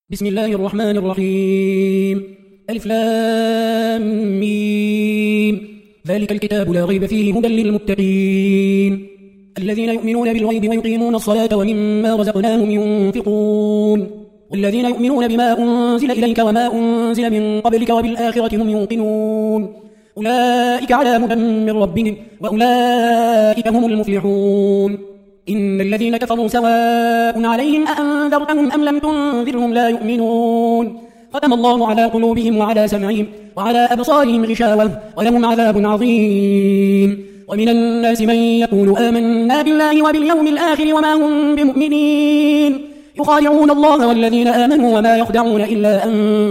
بسم الله الرحمن الرحيم. ألف لام ميم. ذلك الكتاب لا ريب فيه هدى للمتقين الذين يؤمنون بالغيب ويقيمون الصلاة ومما رزقناهم ينفقون والذين يؤمنون بما أنزل إليك وما أنزل من قبلك وبالآخرة هم يوقنون أولئك على هدى من ربهم وأولئك هم المفلحون. إن الذين كفروا سواء عليهم أأنذرتهم أم لم تنذرهم لا يؤمنون ختم الله على قلوبهم وعلى سمعهم وعلى أبصارهم غشاوة ولهم عذاب عظيم. ومن الناس من يقول آمنا بالله وباليوم الآخر وما هم بمؤمنين يخادعون الله والذين آمنوا وما يخدعون إلا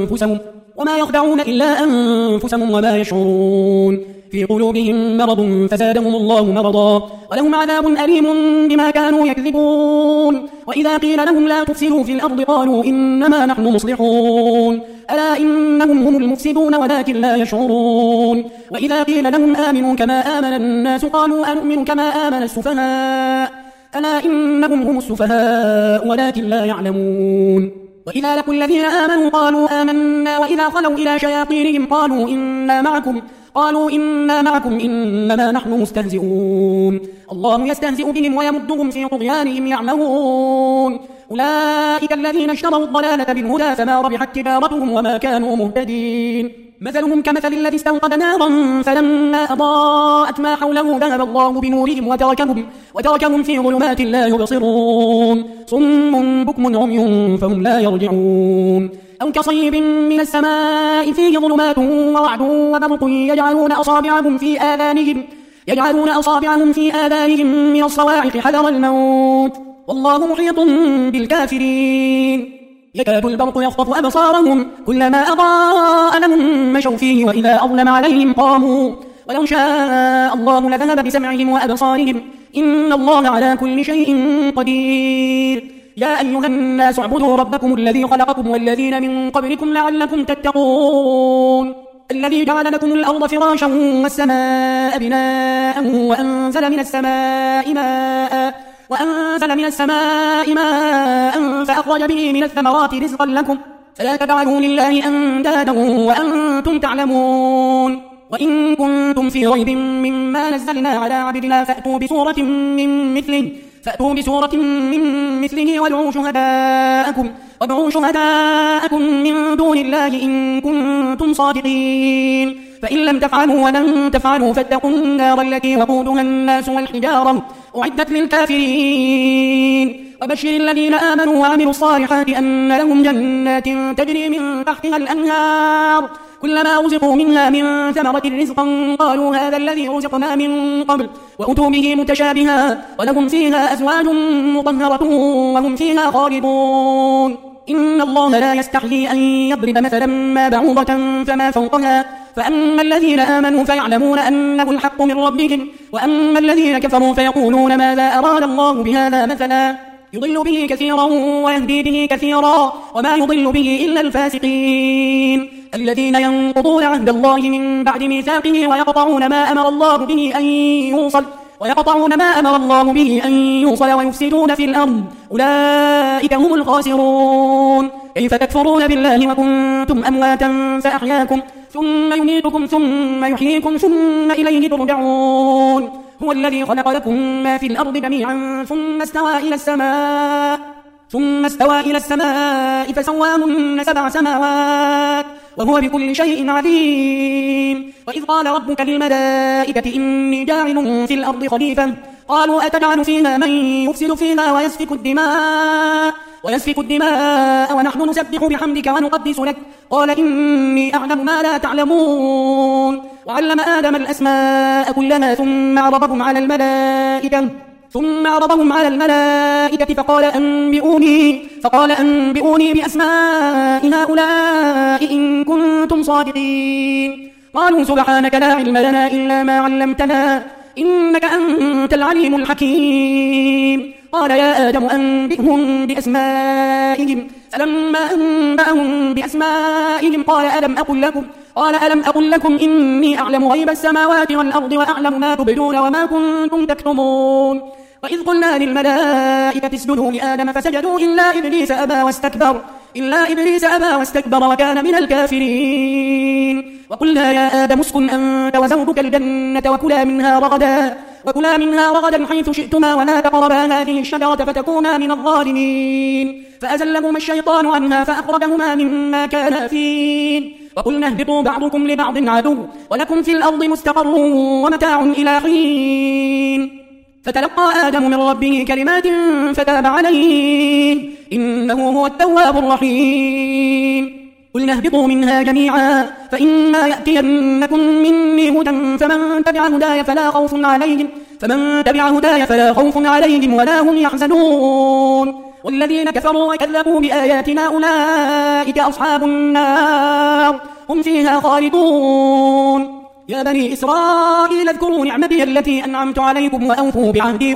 أنفسهم وما يشعرون في قلوبهم مرض فزادهم الله مرضا ولهم عذاب أليم بما كانوا يكذبون. وإذا قيل لهم لا تفسدوا في الأرض قالوا إنما نحن مصلحون ألا إنهم هم المفسدون ولكن لا يشعرون. وإذا قيل لهم آمنوا كما آمن الناس قالوا أنؤمن كما آمن السفهاء ألا إنهم هم السفهاء ولكن لا يعلمون. وإذا لقوا الذين آمنوا قالوا آمنا وإذا خلوا إلى شياطينهم قالوا إنا معكم إنما نحن مستهزئون الله يستهزئ بهم ويمدهم في طغيانهم يعمهون. أولئك الذين اشتروا الضلالة بالهدى فما ربحت تجارتهم وما كانوا مهتدين. مثلهم كمثل الذي استوقد نارا فلما أضاءت ما حوله ذهب الله بنورهم وتركهم في ظلمات لا يبصرون صم بكم عمي فهم لا يرجعون. أو كصيب من السماء فيه ظلمات ورعد وبرق يجعلون أصابعهم في آذانهم من الصواعق حذر الموت والله محيط بالكافرين. يكاد البرق يخطف أبصارهم كلما أضاء لهم مشوا فيه وإذا أظلم عليهم قاموا ولو شاء الله لذهب بسمعهم وأبصارهم إن الله على كل شيء قدير. يا أيها الناس اعبدوا ربكم الذي خلقكم والذين من قبلكم لعلكم تتقون الذي جعل لكم الأرض فراشا والسماء بناء وأنزل من السماء ماء فأخرج به من الثمرات رزقا لكم فلا تجعلوا لله أندادا وأنتم تعلمون. وإن كنتم في ريب مما نزلنا على عبدنا فأتوا بسورة من مثله وادعوا شهداءكم من دون الله إن كنتم صادقين. فإن لم تفعلوا ولن تفعلوا فاتقوا النار التي وقودها الناس والحجارة أعدت للكافرين. وبشر الذين آمنوا وعملوا الصالحات أن لهم جنات تجري من تحتها الأنهار كلما رزقوا منها من ثمرة رزقا قالوا هذا الذي رزقنا من قبل وأتوا به متشابها ولهم فيها أزواج مطهرة وهم فيها خالدون. إن الله لا يستحيي أن يضرب مثلا ما بعوضة فما فوقها فأما الذين آمنوا فيعلمون أنه الحق من ربهم وأما الذين كفروا فيقولون ماذا أراد الله بهذا مثلا يضل به كثيرا ويهدي به كثيرا وما يضل به إلا الفاسقين الذين ينقضون عهد الله من بعد ميثاقه ويقطعون ما أمر الله به أن يوصل ويفسدون في الأرض أولئك هم الخاسرون. كيف تكفرون بالله وكنتم أمواتا فأحياكم ثم يميتكم ثم يحييكم ثم إليه ترجعون. هو الذي خلق لكم ما في الأرض جميعا ثم استوى إلى السماء فسواهن 7 سماوات وهو بكل شيء عليم. وإذ قال ربك للملائكة إني جاعل في الأرض خليفة قالوا أتجعل فيها من يفسد فيها ويسفك الدماء ونحن نسبح بحمدك ونقدس لك قال إني أعلم ما لا تعلمون. وعلم آدم الأسماء كلها ثم عرضهم على الملائكة فقال أنبئوني بأسماء هؤلاء إن كنتم صادقين. قالوا سبحانك لا علم لنا إلا ما علمتنا إنك أنت العليم الحكيم. قال يا آدم أنبئهم بأسمائهم فلما أنبأهم بأسمائهم قال ألم أقل لكم إني أعلم غيب السماوات والأرض وأعلم ما تبدون وما كنتم تكتمون. وإذ قلنا للملائكة اسجدوا لآدم فسجدوا إلا إبليس أبى واستكبر إلا إبليس أبى واستكبر وكان من الكافرين. وقلنا يا آدم اسكن أنت وزوجك الجنة وكلا منها رغدا حيث شئتما ولا تقربا هذه الشجرة فتكونا من الظالمين. فأزلهما الشيطان عنها فأخرجهما مما كانا فيه. وقلنا اهبطوا بعضكم لبعض عدو ولكم في الأرض مستقر ومتاع إلى حين. فتلقى آدم من ربه كلمات فتاب عليه إنه هو التواب الرحيم. قلنا اهبطوا منها جميعا فإما يأتينكم مني هدى فمن تبع هداي فلا خوف عليهم ولا هم يحزنون. والذين كفروا وكذبوا بآياتنا أولئك أصحاب النار هم فيها خالدون. يا بني إسرائيل اذكروا نعمتي التي أنعمت عليكم وأوفوا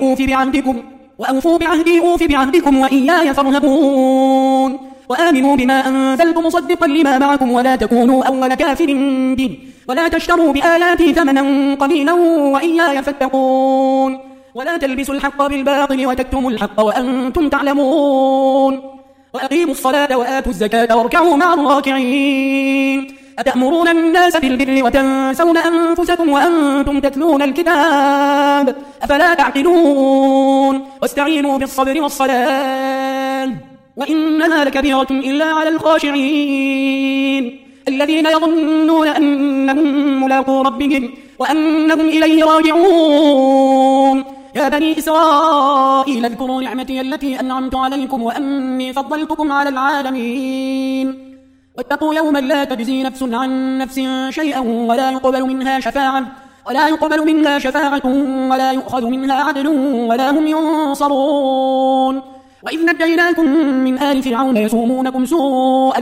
بعهدي أوف بعهدكم وإياي فارهبون. وآمنوا بما أنزلت مصدقا لما معكم ولا تكونوا أول كافر به ولا تشتروا بآياتي ثمنا قليلا وإياي فاتقون. ولا تلبسوا الحق بالباطل وتكتموا الحق وأنتم تعلمون. وأقيموا الصلاة وآتوا الزكاة واركعوا مع الراكعين. أتأمرون الناس بالبر وتنسون أنفسكم وأنتم تتلون الكتاب أفلا تعقلون. واستعينوا بالصبر والصلاة وإنها لكبيرة إلا على الخاشعين الذين يظنون أنهم ملاقو ربهم وأنهم إليه راجعون. يا بني إسرائيل اذكروا نعمتي التي أنعمت عليكم وأني فضلتكم على العالمين. واتقوا يوما لا تجزي نفس عن نفس شيئا ولا يقبل منها شفاعة ولا يؤخذ منها عدل ولا هم ينصرون. وإذ نجيناكم من آل فرعون يسومونكم سوء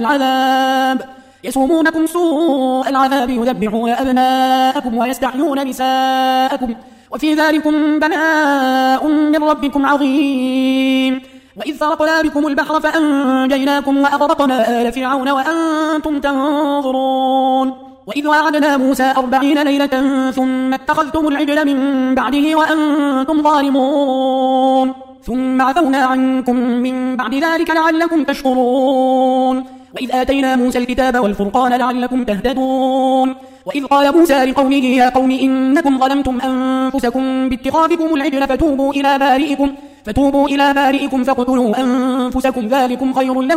العذاب يذبحون أبناءكم ويستحيون نساءكم وفي ذلكم بلاء من ربكم عظيم. وإذ فرقنا بكم البحر فأنجيناكم وأغرقنا آل فرعون وأنتم تنظرون. وإذ وعدنا موسى 40 ليلة ثم اتخذتم العجل من بعده وأنتم ظالمون ثم عفونا عنكم من بعد ذلك لعلكم تشكرون. وإذ آتينا موسى الكتاب والفرقان لعلكم تهتدون. وإذ قال موسى لقومه يا قوم إنكم ظلمتم أنفسكم باتخاذكم العجل فتوبوا إلى بارئكم فاقتلوا أنفسكم ذلكم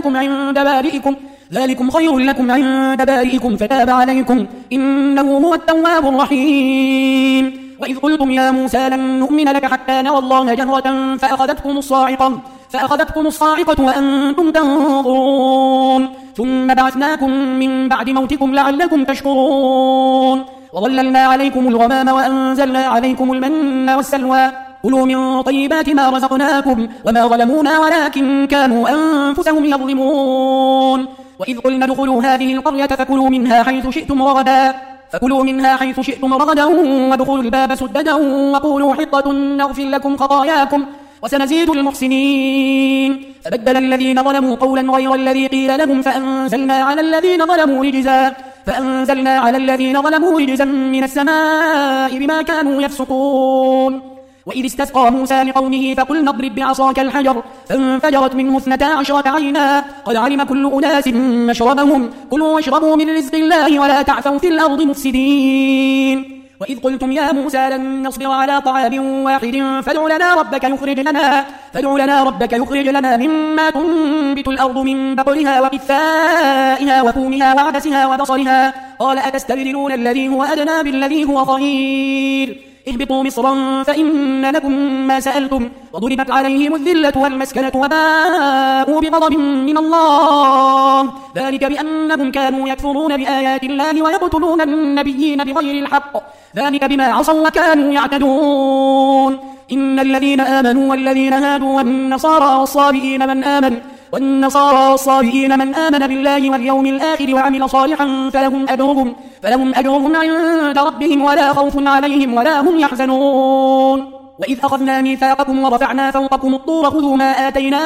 خير لكم عند بارئكم فتاب عليكم إنه هو التواب الرحيم. وإذ قلتم يا موسى لن نؤمن لك حتى نرى الله جهرة فأخذتكم الصاعقة وأنتم تنظرون ثم بعثناكم من بعد موتكم لعلكم تشكرون. وظللنا عليكم الغمام وأنزلنا عليكم المن والسلوى كلوا من طيبات ما رزقناكم وما ظلمونا ولكن كانوا أنفسهم يظلمون. وإذ قلنا ادخلوا هذه القرية فكلوا منها حيث شئتم رغدا وادخلوا الباب سددا وقولوا حطة نغفر لكم خطاياكم وسنزيد المحسنين. فبدل الذين ظلموا قولا غير الذي قيل لهم فأنزلنا على الذين ظلموا رجزا من السماء بما كانوا يفسقون. وإذ استسقى موسى لقومه فقلنا اضرب بعصاك الحجر فانفجرت منه 12 عينا قد علم كل أناس مشربهم كلوا واشربوا من رزق الله ولا تعثوا في الأرض مفسدين. وإذ قلتم يا موسى لن نصبر على طعام واحد فادع لنا ربك يخرج لنا مما تنبت الأرض من بقلها وقثائها وفومها وعدسها وبصلها قال أتستبدلون الذي هو أدنى بالذي هو خير اهبطوا مصرا فإن لكم ما سألتم وضربت عليهم الذلة والمسكنة وباءوا بغضب من الله ذلك بأنهم كانوا يكفرون بآيات الله ويقتلون النبيين بغير الحق ذلك بما عصوا وكانوا يعتدون. إن الذين آمنوا والذين هادوا والنصارى والصابئين من آمن بالله واليوم الآخر وعمل صالحا فلهم أجرهم عند ربهم ولا خوف عليهم ولا هم يحزنون. وإذ أخذنا ميثاقكم ورفعنا فوقكم الطور خذوا ما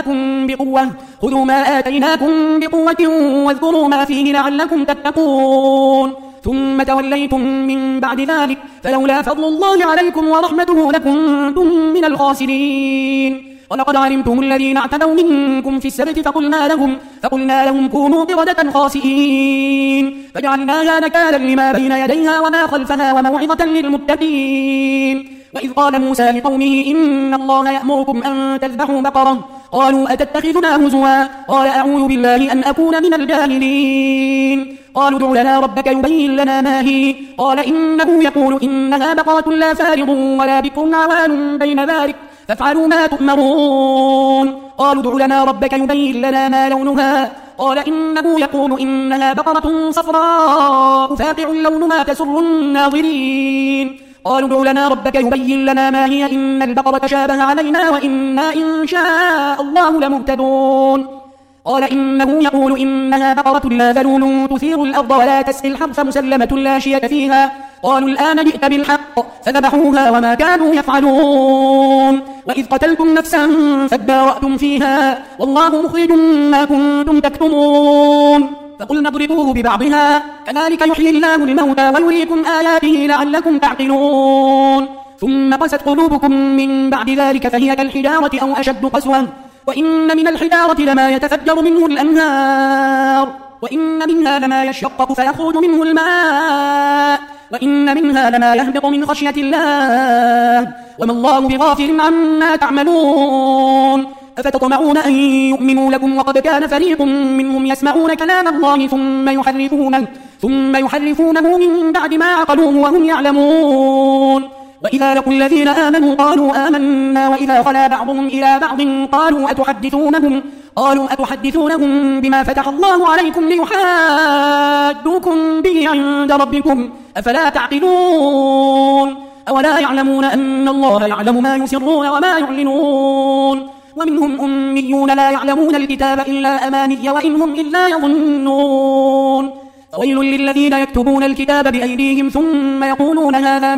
آتيناكم بقوة واذكروا ما فيه لعلكم تتقون ثم توليتم من بعد ذلك فلولا فضل الله عليكم ورحمته لكنتم من الخاسرين. ولقد علمتم الذين اعتدوا منكم في السبت فقلنا لهم كونوا قردة خاسئين فجعلناها نكالا لما بين يديها وما خلفها وموعظة للمتقين. وإذ قال موسى لقومه إن الله يأمركم أن تذبحوا بقرة قالوا أتتخذنا هزوا قال أعوذ بالله أن أكون من الجاهلين. قالوا ادع لنا ربك يبين لنا ما هي قال إنه يقول إنها بقرة لا فارض ولا بكر عوان بين ذلك فافعلوا ما تؤمرون. قالوا ادع لنا ربك يبين لنا ما لونها قال إنه يقول إنها بقرة صفراء فاقع لونها تسر الناظرين. قالوا ادع لنا ربك يبين لنا ما هي إن البقرة تشابه علينا وإنا إن شاء الله لمهتدون. قال إنه يقول إنها بقرة لا ذلول تثير الأرض ولا تسقي الحرث مسلمة لا شية فيها. قالوا الآن جئت بالحق فذبحوها وما كانوا يفعلون. وإذ قتلتم نفسا فادارأتم فيها والله مخرج ما كنتم تكتمون. فقلنا اضربوه ببعضها كذلك يحيي الله الموتى ويريكم آياته لعلكم تعقلون. ثم قست قلوبكم من بعد ذلك فهي كالحجارة أو أشد قسوة وإن من الحجارة لما يتفجر منه الأنهار وإن منها لما يشقق فيخرج منه الماء وإن منها لما يهبط من خشية الله وما الله بغافل عما تعملون. أفتطمعون أن يؤمنوا لكم وقد كان فريق منهم يسمعون كلام الله ثم يحرفونه من بعد ما عقلوه وهم يعلمون. وإذا لقوا الذين آمنوا قالوا آمنا وإذا خلا بعضهم إلى بعض قالوا أتحدثونهم بما فتح الله عليكم ليحاجوكم به عند ربكم أفلا تعقلون. أولا يعلمون أن الله يعلم ما يسرون وما يعلنون. ومنهم أميون لا يعلمون الكتاب إلا أماني وإنهم إلا يظنون. فويل للذين يكتبون الكتاب بأيديهم ثم يقولون هذا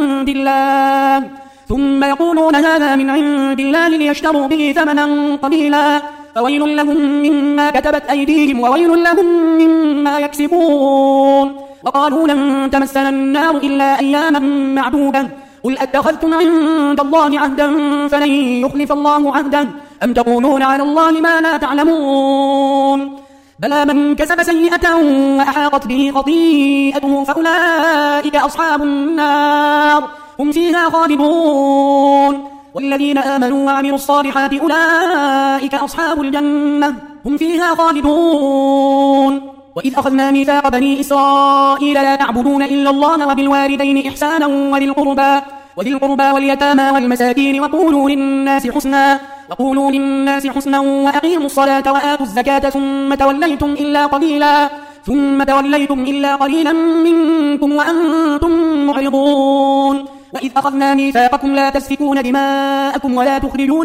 من عند الله ليشتروا به ثمنا قليلا فويل لهم مما كتبت أيديهم وويل لهم مما يكسبون. وقالوا لن تمسنا النار إلا أياما معدودة قل أتخذتم عند الله عهدا فلن يخلف الله عهده أم تقولون على الله ما لا تعلمون. بلى من كسب سيئة وأحاطت به خطيئته فأولئك أصحاب النار هم فيها خالدون. والذين آمنوا وعملوا الصالحات أولئك أصحاب الجنة هم فيها خالدون. وإذ أخذنا ميثاق بني إسرائيل لا تعبدون إلا الله وبالوالدين إحسانا وذي القربى واليتامى والمساكين وقولوا للناس حسنا وأقيموا الصلاة وآتوا الزكاة ثم توليتم إلا قليلا منكم وأنتم معرضون. وإذ أخذنا ميثاقكم لا تسفكون دماءكم ولا تخرجون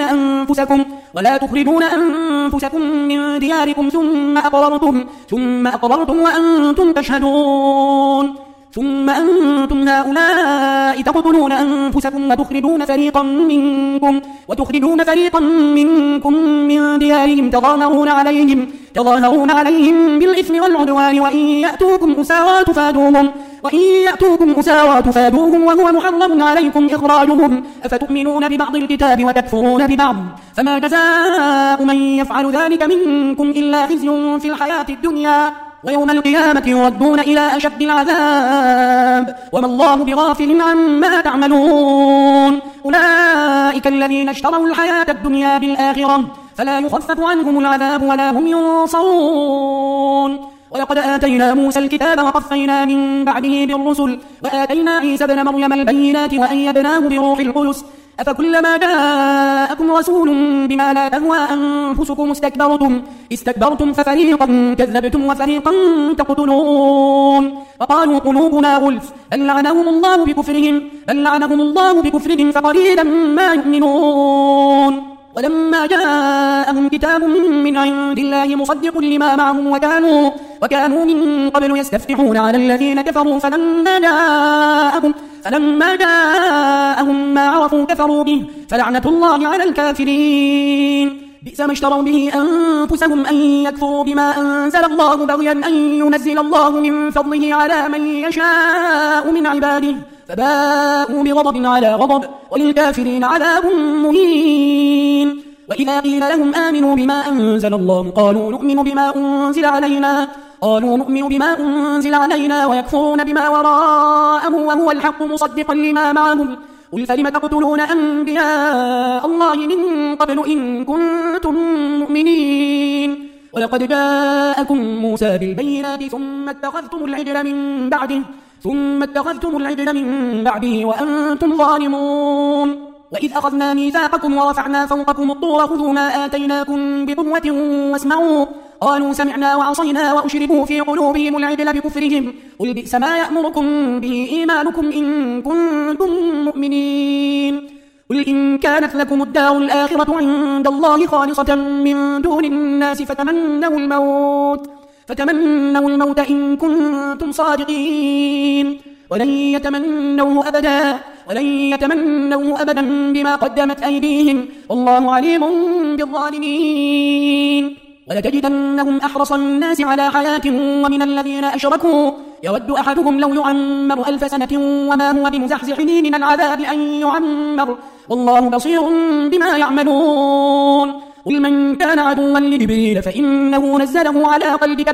أنفسكم من دياركم ثم أقررتم وأنتم تشهدون. ثم أنتم هؤلاء تقتلون أنفسكم وتخرجون فريقا منكم من ديارهم تظاهرون عليهم بالإثم والعدوان وإن يأتوكم أسارى تفادوهم وهو محرم عليكم إخراجهم أفتؤمنون ببعض الكتاب وتكفرون ببعض فما جزاء من يفعل ذلك منكم إلا خزي في الحياة الدنيا ويوم القيامة يردون إلى أشد العذاب وما الله بغافل عما تعملون. أولئك الذين اشتروا الحياة الدنيا بالآخرة فلا يخفف عنهم العذاب ولا هم ينصرون. ولقد آتينا موسى الكتاب وقفينا من بعده بالرسل وآتينا عيسى ابن مريم البينات وأيدناه بروح القدس أفكلما جاءكم رسول بما لا تهوى أنفسكم استكبرتم ففريقا كذبتم وفريقا تقتلون. وقالوا قلوبنا غلف بل لعنهم الله بكفرهم فقليلا ما يؤمنون. ولما جاءهم كتاب من عند الله مصدق لما معهم وكانوا من قبل يستفتحون على الذين كفروا فلما جاءهم ما عرفوا كفروا به فلعنة الله على الكافرين. بئس ما اشتروا به أنفسهم أن يكفروا بما أنزل الله بغيا أن ينزل الله من فضله على من يشاء من عباده فباءوا بغضب على غضب وللكافرين عذاب مهين. وإذا قيل لهم آمنوا بما أنزل الله قالوا نؤمن بما أنزل علينا ويكفرون بما وراءه وهو الحق مصدقا لما معهم قل فلم تقتلون أنبياء الله من قبل إن كنتم مؤمنين ولقد جاءكم موسى بالبينات ثم اتخذتم العجل من بعده وأنتم ظالمون وإذ أخذنا ميثاقكم ورفعنا فوقكم الطور خذوا ما آتيناكم بقوة واسمعوا قالوا سمعنا وعصينا وأشربوا في قلوبهم العجل بكفرهم قل بئس ما يأمركم به إيمانكم إن كنتم مؤمنين قل إن كانت لكم الدار الآخرة عند الله خالصة من دون الناس فتمنوا الموت إن كنتم صادقين ولن يتمنوه أبدا بما قدمت أيديهم والله عليم بالظالمين ولتجدنهم أحرص الناس على حياة ومن الذين أشركوا يود أحدهم لو يعمر 1000 سنة وما هو بمزحزحه من العذاب أن يعمر والله بصير بما يعملون قل من كان عدوا لجبريل فإنه نزله على قلبك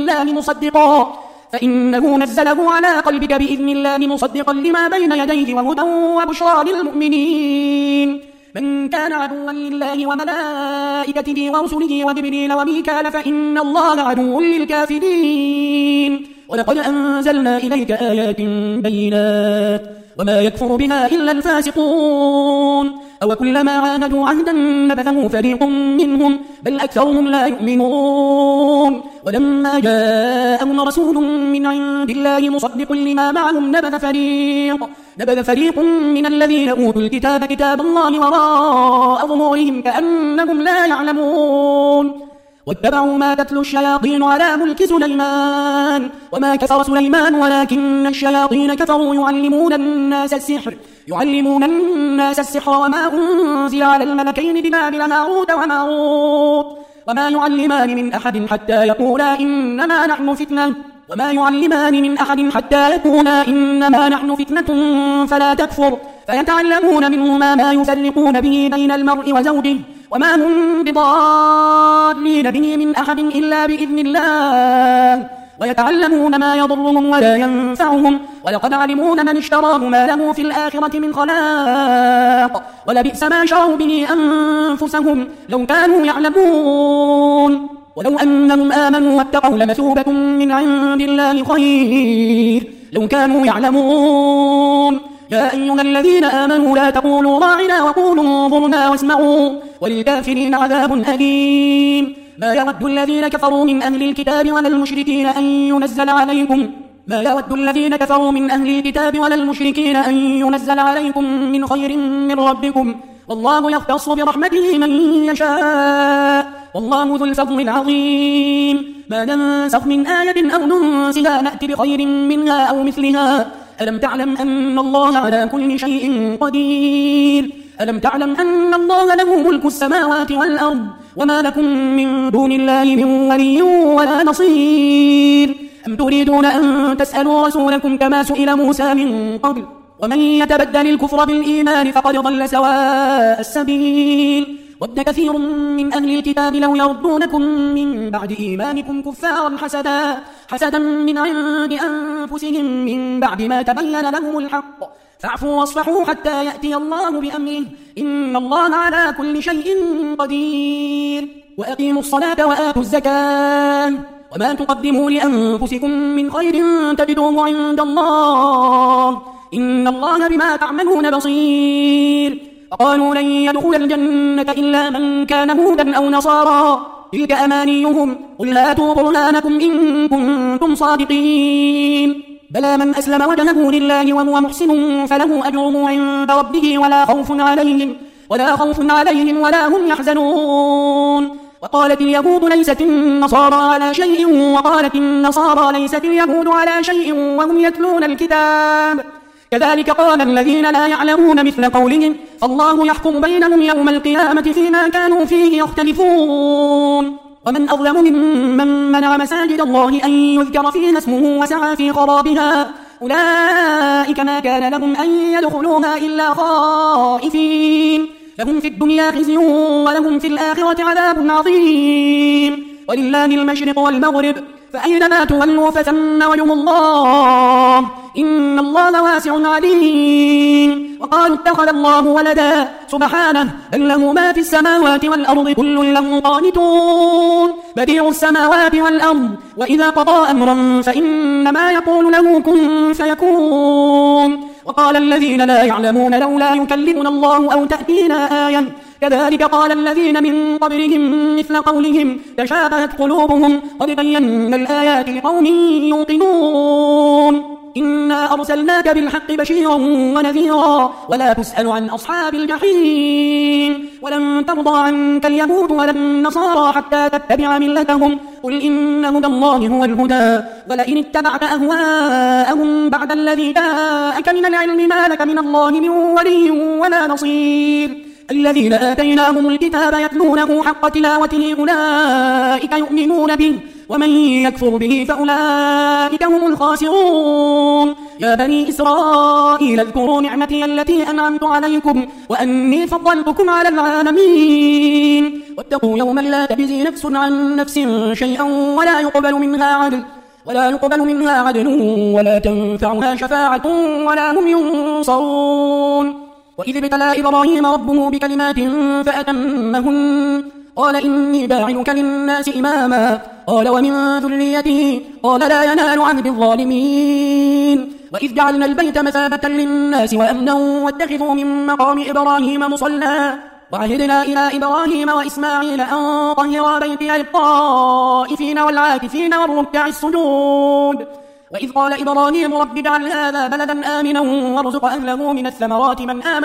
بإذن الله مصدقا لما بين يديه وهدى وبشرى للمؤمنين من كان عدوا لله وملائكته ورسله وجبريل وميكال فإن الله عدو للكافرين ولقد أنزلنا إليك آيات بينات وما يكفر بها إلا الفاسقون أو كلما عاهدوا عهدا نبذه فريق منهم بل أكثرهم لا يؤمنون ولما جاءهم رسول من عند الله مصدق لما معهم نبذ فريق من الذين أوتوا الكتاب كتاب الله وراء ظهورهم كأنهم لا يعلمون واتبعوا ما تتلو الشياطين على ملك سليمان وما كفر سليمان ولكن الشياطين كفروا يعلمون الناس السحر وما أنزل على الملكين ببابل هاروت وماروت وما يعلمان من أحد حتى يقولا إنما نحن فتنة فلا تكفر فيتعلمون منهما ما يفرقون به بين المرء وزوجه وما هم بضالين به من أحد إلا بإذن الله ويتعلمون ما يضرهم ولا ينفعهم ولقد علموا من اشتراه ما له في الآخرة من خلاق ولبئس ما شروا به أنفسهم لو كانوا يعلمون ولو أنهم آمنوا واتقوا لمثوبة من عند الله خير لو كانوا يعلمون يا أيها الذين آمنوا لا تقولوا راعنا وقولوا انظرنا واسمعوا وللكافرين عذاب أليم ما يود الذين كفروا من أهل الكتاب ولا المشركين أن ينزل عليكم من خير من ربكم والله يختص برحمته من يشاء والله ذو الفضل العظيم ما ننسخ من آية أو ننسها نأتي بخير منها أو مثلها ألم تعلم أن الله على كل شيء قدير ألم تعلم أن الله له ملك السماوات والأرض وما لكم من دون الله من ولي ولا نصير أم تريدون أن تسألوا رسولكم كما سئل موسى من قبل ومن يتبدل الكفر بالإيمان فقد ضل سواء السبيل ود كثير من أهل الكتاب لو يردونكم من بعد إيمانكم كفارا حسدا من عند أنفسهم من بعد ما تبين لهم الحق فاعفوا واصفحوا حتى يأتي الله بأمره إن الله على كل شيء قدير وأقيموا الصلاة وآتوا الزكاة وما تقدموا لأنفسكم من خير تجدوه عند الله إن الله بما تعملون بصير فقالوا لن يدخل الجنة إلا من كان هودا أو نصارى تلك أمانيهم قل هاتوا برهانكم إن كنتم صادقين بلى من أسلم وجهه لله وهو محسن فله أجره عند ربه ولا خوف عليهم ولا هم يحزنون وقالت اليهود ليست النصارى على شيء وقالت النصارى ليست اليهود على شيء وهم يتلون الكتاب كذلك قال الذين لا يعلمون مثل قولهم فالله يحكم بينهم يوم القيامة فيما كانوا فيه يختلفون ومن أظلم ممن منع مساجد الله أن يذكر فيها اسمه وسعى في خرابها أولئك ما كان لهم أن يدخلوها إلا خائفين لهم في الدنيا خزي ولهم في الآخرة عذاب عظيم. ولله المشرق والمغرب فأينما تولوا فثم وجه الله إن الله واسع عليم. وقالوا اتخذ الله ولدا سبحانه بل له ما في السماوات والأرض كل له قانتون بديع السماوات والأرض وإذا قضى أمرا فإنما يقول له كن فيكون. وقال الذين لا يعلمون لولا يكلمنا الله أو تأتينا آية كذلك قال الذين من قبلهم مثل قولهم تشابهت قلوبهم قد بينا الآيات لقوم يوقنون. إنا أرسلناك بالحق بشيرا ونذيرا ولا تسأل عن أصحاب الجحيم. ولن ترضى عنك اليهود ولا النصارى حتى تتبع ملتهم قل إن هدى الله هو الهدى ولئن اتبعت أهواءهم بعد الذي جاءك من العلم ما لك من الله من ولي ولا نصير. الذين آتيناهم الكتاب يتلونه حق تلاوته أولئك يؤمنون به ومن يكفر به فأولئك هم الخاسرون. يا بني إسرائيل اذكروا نعمتي التي أنعمت عليكم وأني فضلتكم على العالمين. واتقوا يوما لا تجزي نفس عن نفس شيئا ولا يقبل منها عدل ولا تنفعها شفاعة ولا هم ينصرون. وإذ ابتلى إبراهيم ربه بكلمات فأتمهن قال إني جاعلك للناس إماما قال ومن ذريته قال لا ينال عهد الظالمين. وإذ جعلنا البيت مثابة للناس وأمنا واتخذوا من مقام إبراهيم مصلى وعهدنا إلى إبراهيم وإسماعيل أن طهرا بيتي للطائفين والعاكفين والركع السجود. وإذ قال إبراهيم رب اجعل هذا بلدا آمنا وارزق أهله من الثمرات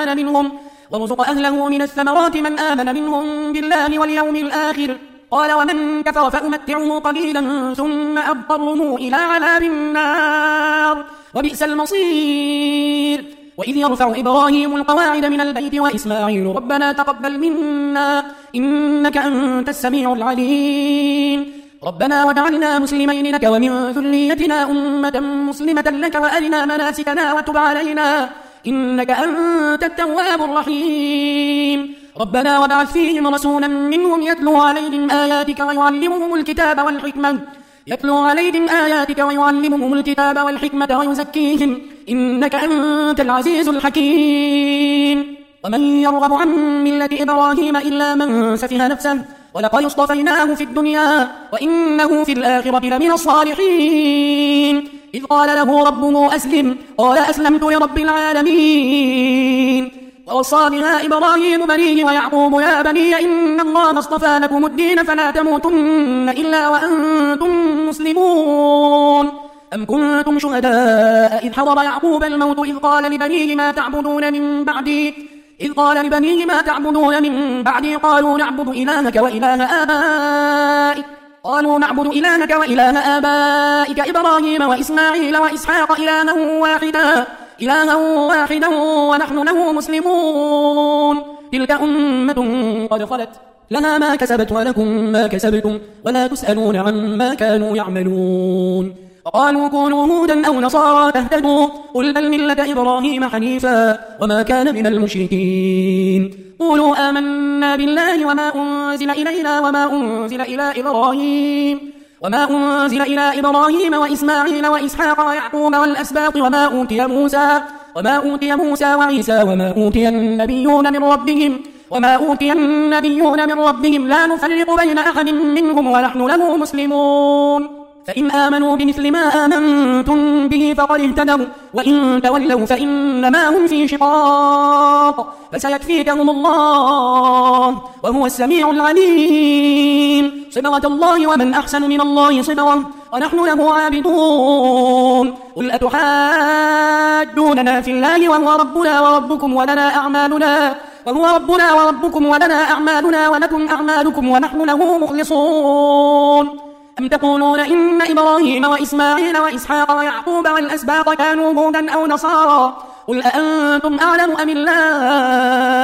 من آمن منهم بالله واليوم الآخر قال ومن كفر فأمتعه قليلا ثم أضطره إلى عذاب النار وبئس المصير. وإذ يرفع إبراهيم القواعد من البيت وإسماعيل ربنا تقبل منا إنك أنت السميع العليم. ربنا واجعلنا مسلمين لك ومن ذريتنا أمة مسلمة لك وأرنا مناسكنا وتب علينا إنك أنت التواب الرحيم. ربنا وابعث فيهم رسولا منهم يتلو عليهم آياتك ويعلمهم الكتاب والحكمة ويزكيهم إنك أنت العزيز الحكيم. ومن يرغب عن ملة إبراهيم إلا من سفه نفسه ولقد اصطفيناه في الدنيا وإنه في الآخرة لمن الصالحين. إذ قال له ربه أسلم قال أسلمت لرب العالمين. ووصى بها إبراهيم بنيه ويعقوب يا بني إن الله اصطفى لكم الدين فلا تموتن إلا وأنتم مسلمون. أم كنتم شهداء إذ حضر يعقوب الموت إذ قال لبنيه ما تعبدون من بعدي قالوا نعبد إلهك وإله آبائك إبراهيم وإسماعيل وإسحاق إلها واحدا ونحن له مسلمون. تلك أمة قد خلت لها ما كسبت ولكم ما كسبتم ولا تسألون عما كانوا يعملون. وقالوا كونوا هودا أو نصارى تهتدوا قل بل ملة إبراهيم حنيفا وما كان من المشركين. قولوا آمنا بالله وما أنزل إلينا وما أنزل إلى إبراهيم وإسماعيل وإسحاق ويعقوب والأسباط وما أوتي موسى وعيسى وما أوتي النبيون من ربهم لا نفرق بين أحد منهم ونحن له مسلمون. فإن آمنوا بمثل ما آمنتم به فقد اهتدوا وإن تولوا فإنما هم في شقاق فسيكفيكهم الله وهو السميع العليم. صبغة الله ومن أحسن من الله صبغة ونحن له عابدون. قل أتحاجوننا في الله وهو ربنا وربكم ولنا أعمالنا ولكم أعمالكم ونحن له مخلصون. أم تقولون إن إبراهيم وإسماعيل وإسحاق ويعقوب والأسباط كانوا هودا أو نصارى قل أأنتم أعلم أم الله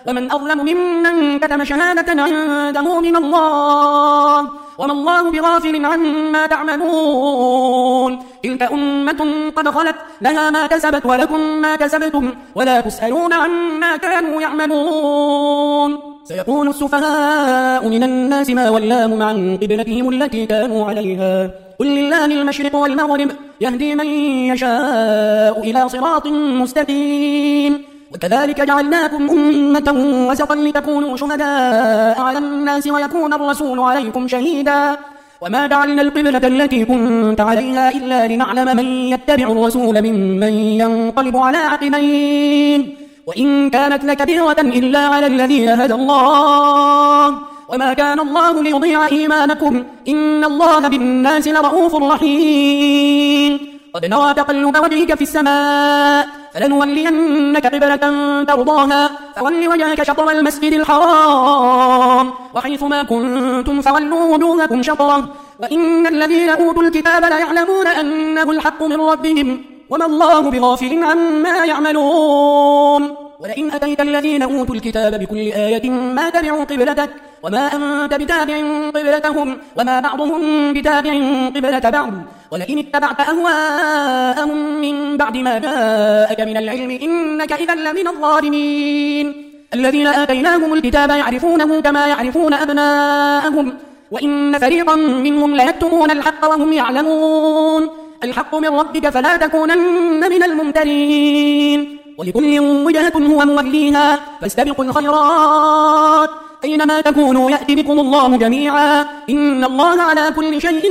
ومن أظلم ممن كتم شهادة عنده من الله وما الله بغافل عما تعملون تلك أمة قد خلت لها ما كسبت ولكم ما كسبتم ولا تسألون عما كانوا يعملون سيقول السفهاء من الناس ما ولاهم عن قبلتهم التي كانوا عليها قل لله المشرق والمغرب يهدي من يشاء إلى صراط مستقيم وكذلك جعلناكم أمة وسطا لتكونوا شهداء على الناس ويكون الرسول عليكم شهيدا وما جعلنا القبلة التي كنت عليها إلا لنعلم من يتبع الرسول ممن ينقلب على عقبيه وإن كانت لكبيرة إلا على الذين هدى الله وما كان الله ليضيع إيمانكم إن الله بالناس لرؤوف رحيم قد نرى تقلب وجهك في السماء فلنولينك قبلة ترضاها فول وجهك شطر المسجد الحرام وحيث ما كنتم فولوا وجوهكم شطره وإن الذين أوتوا الكتاب ليعلمون أنه الحق من ربهم وما الله بغافل عما يعملون ولئن أتيت الذين أوتوا الكتاب بكل آية ما تبعوا قبلتك وما أنت بتابع قبلتهم وما بعضهم بتابع قبلة بعض ولئن اتبعت أهواءهم من بعد ما جاءك من العلم إنك إذا لمن الظالمين الذين آتيناهم الكتاب يعرفونه كما يعرفون أبناءهم وإن فريقا منهم ليكتمون الحق وهم يعلمون الحق من ربك فلا تكونن من الممترين ولكل وجهة هو موليها فاستبقوا الخيرات أينما تكونوا يأتي بكم الله جميعا إن الله على كل شيء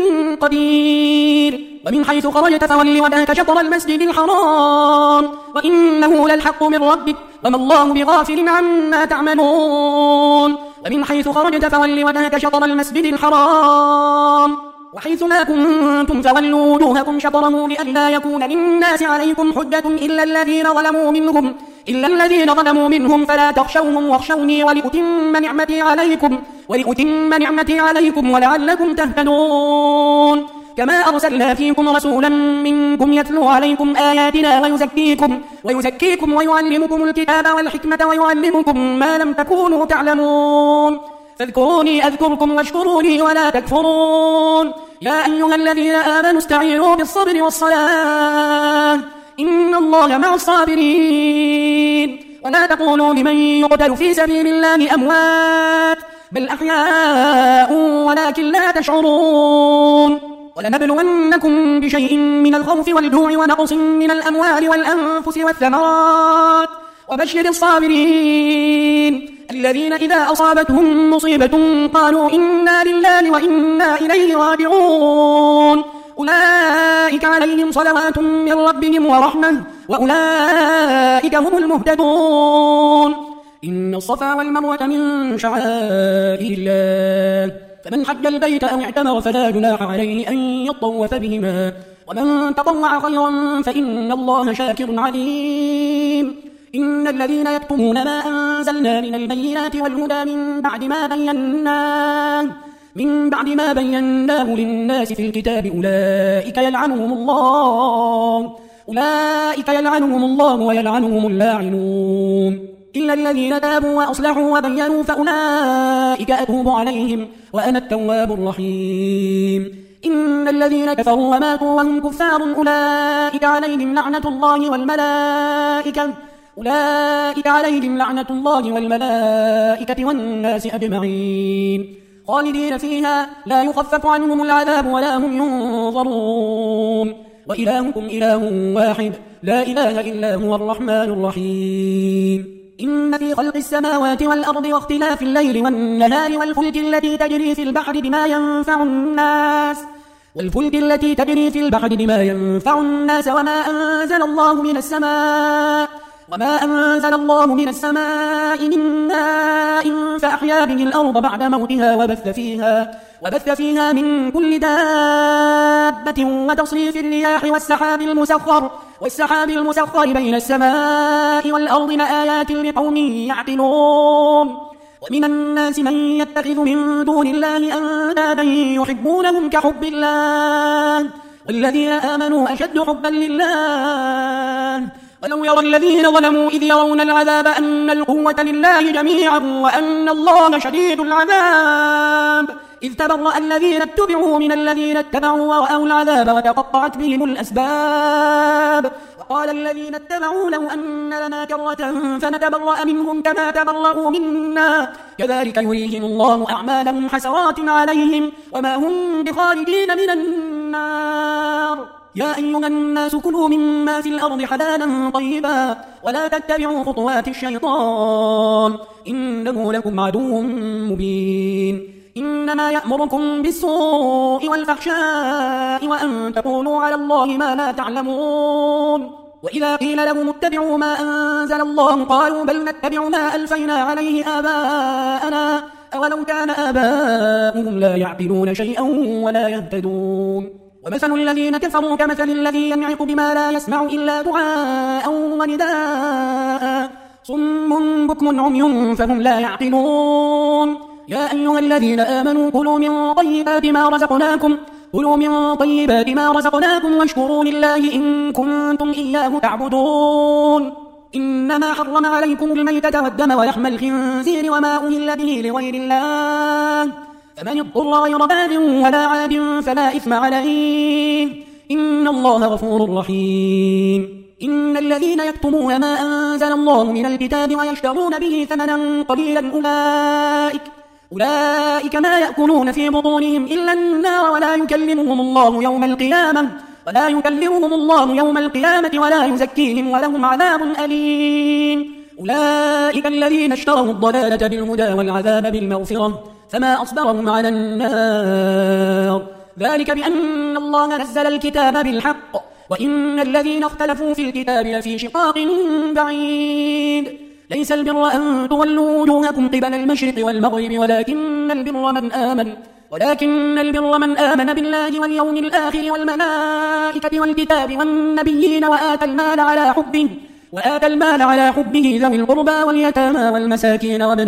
قدير ومن حيث خرجت فول وجهك شطر المسجد الحرام وإنه للحق من ربك وما الله بغافل عما تعملون ومن حيث خرجت فول وجهك شطر المسجد الحرام وحيث ما كنتم فولوا وجوهكم شطره لئلا يكون للناس عليكم حجة إلا الذين ظلموا منهم فلا تخشوهم واخشوني ولأتم نعمتي عليكم ولعلكم تهتدون كما أرسلنا فيكم رسولا منكم يتلو عليكم آياتنا ويزكيكم ويعلمكم الكتاب والحكمة ويعلمكم ما لم تكونوا تعلمون فاذكروني أذكركم واشكروني ولا تكفرون يا أيها الذين آمنوا استعينوا بالصبر والصلاة إن الله مع الصابرين ولا تقولوا لمن يقتل في سبيل الله أموات بل أحياء ولكن لا تشعرون ولنبلونكم بشيء من الخوف والجوع ونقص من الأموال والأنفس والثمرات وبشر الصابرين الذين إذا أصابتهم مصيبة قالوا إنا لله وإنا إليه راجعون أولئك عليهم صلوات من ربهم ورحمة وأولئك هم المهتدون إن الصفا والمروة من شعائر الله فمن حج البيت أو اعتمر فلا جناح عليه أن يطوف بهما ومن تطوع خيرا فإن الله شاكر عليم إن الذين يكتمون ما أنزلنا من البينات والهدى من بعد ما بيناه للناس في الكتاب أولئك يلعنهم الله ويلعنهم اللاعنون إلا الذين تابوا وأصلحوا وبينوا فأولئك أتوب عليهم وأنا التواب الرحيم إن الذين كفروا وماتوا وهم كفار أولئك عليهم لعنة الله والملائكة والناس أجمعين خالدين فيها لا يخفف عنهم العذاب ولا هم ينظرون وإلهكم إله واحد لا إله إلا هو الرحمن الرحيم إن في خلق السماوات والأرض واختلاف الليل والنهار والفلك التي تجري في البحر بما ينفع الناس وما أنزل الله من السماء من ماء فأحيا به الأرض بعد موتها وبث فيها من كل دابة وتصريف الرياح والسحاب المسخر بين السماء والأرض لآيات لقوم يعقلون ومن الناس من يتخذ من دون الله أندادا يحبونهم كحب الله والذين آمنوا أشد حبا لله ولو يرى الذين ظلموا إذ يرون العذاب أن القوة لله جميعا وأن الله شديد العذاب إذ تبرأ الذين اتبعوا من الذين اتبعوا ورأوا العذاب وتقطعت بهم الأسباب وقال الذين اتبعوا لو أن لنا كرة فنتبرأ منهم كما تبرأوا منا كذلك يريهم الله أعمالهم حسرات عليهم وما هم بخارجين من النار يا أيها الناس كلوا مما في الأرض حلالا طيبا ولا تتبعوا خطوات الشيطان إنه لكم عدو مبين إنما يأمركم بالسوء والفحشاء وأن تقولوا على الله ما لا تعلمون وإذا قيل لهم اتبعوا ما أنزل الله قالوا بل نتبع ما ألفينا عليه آباءنا أولو كان آباؤهم لا يعقلون شيئا ولا يهتدون ومثل الذين كفروا كمثل الذي ينعق بما لا يسمع إلا دعاء ونداء صم بكم عمي فهم لا يعقلون يا أيها الذين آمنوا كلوا من طيبات ما رزقناكم واشكروا لله إن كنتم إياه تعبدون إنما حرم عليكم الميتة والدم ولحم الخنزير وما أهل به لغير الله فمن اضطر غير باغ ولا عاد فلا إثم عليه إن الله غفور رحيم إن الذين يكتمون ما أنزل الله من الكتاب ويشترون به ثمنا قليلا أولئك ما يأكلون في بطونهم إلا النار ولا يكلمهم الله يوم القيامة ولا يزكيهم ولهم عذاب أليم أولئك الذين اشتروا الضلالة بالهدى والعذاب بالمغفرة فما أصبرهم على النار ذلك بأن الله نزل الكتاب بالحق وإن الذين اختلفوا في الكتاب لفي شقاق بعيد ليس البر أن تولوا وجوهكم قبل المشرق والمغرب ولكن البر من آمن بالله واليوم الآخر والملائكة والكتاب والنبيين وآتى المال على حبه ذوي القربى واليتامى والمساكين وابن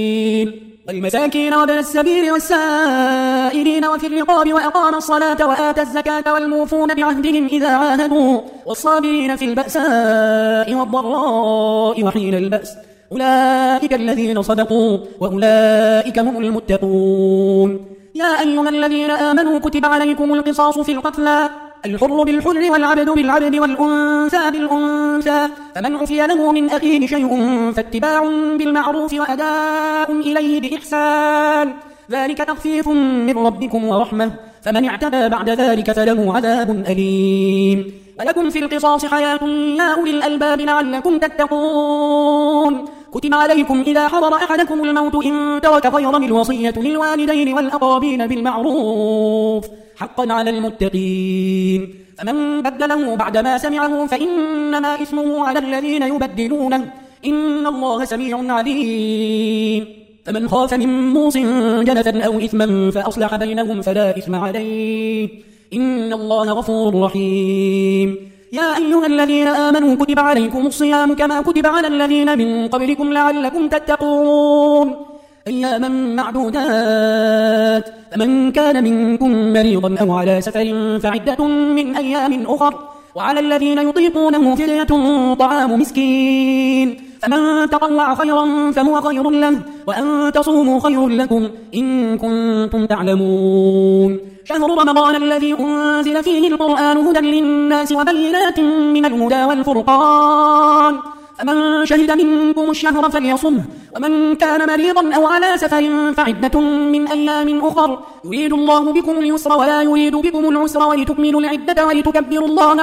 السبيل والسائلين وفي الرقاب وأقام الصلاة وآتى الزكاة والموفون بعهدهم إذا عاهدوا والصابرين في البأساء والضراء وحين البأس أولئك الذين صدقوا وأولئك هم المتقون يا أيها الذين آمنوا كتب عليكم القصاص في القتلى الحر بالحر والعبد بالعبد والأنثى بالأنثى فمن عفي له من أخيه شيء فاتباع بالمعروف وأداء إليه بإحسان ذلك تخفيف من ربكم ورحمة فمن اعتدى بعد ذلك فله عذاب أليم ولكم في القصاص حياة يا أولي الألباب لعلكم تتقون كتب عليكم إذا حضر أحدكم الموت إن ترك خيرا الوصية للوالدين والأقربين بالمعروف حقا على المتقين فمن بدله بعدما سمعه فإنما إثمه على الذين يبدلونه إن الله سميع عليم فمن خاف من موص جنفا أو إثما فأصلح بينهم فلا إثم عليه إن الله غفور رحيم يا أيها الذين آمنوا كتب عليكم الصيام كما كتب على الذين من قبلكم لعلكم تتقون أياما معدودات فمن كان منكم مريضا أو على سفر فعدة من أيام أخر وعلى الذين يطيقونه فدية طعام مسكين فمن تطوع خيرا فهو خير له وأن تصوموا خير لكم إن كنتم تعلمون شهر رمضان الذي أنزل فيه القرآن هدى للناس وبينات من الهدى والفرقان فمن شهد منكم الشهر فليصمه ومن كان مريضا أو على سفر فعدة من أيام أخر يريد الله بكم اليسر ولا يريد بكم العسر ولتكملوا العدة ولتكبروا الله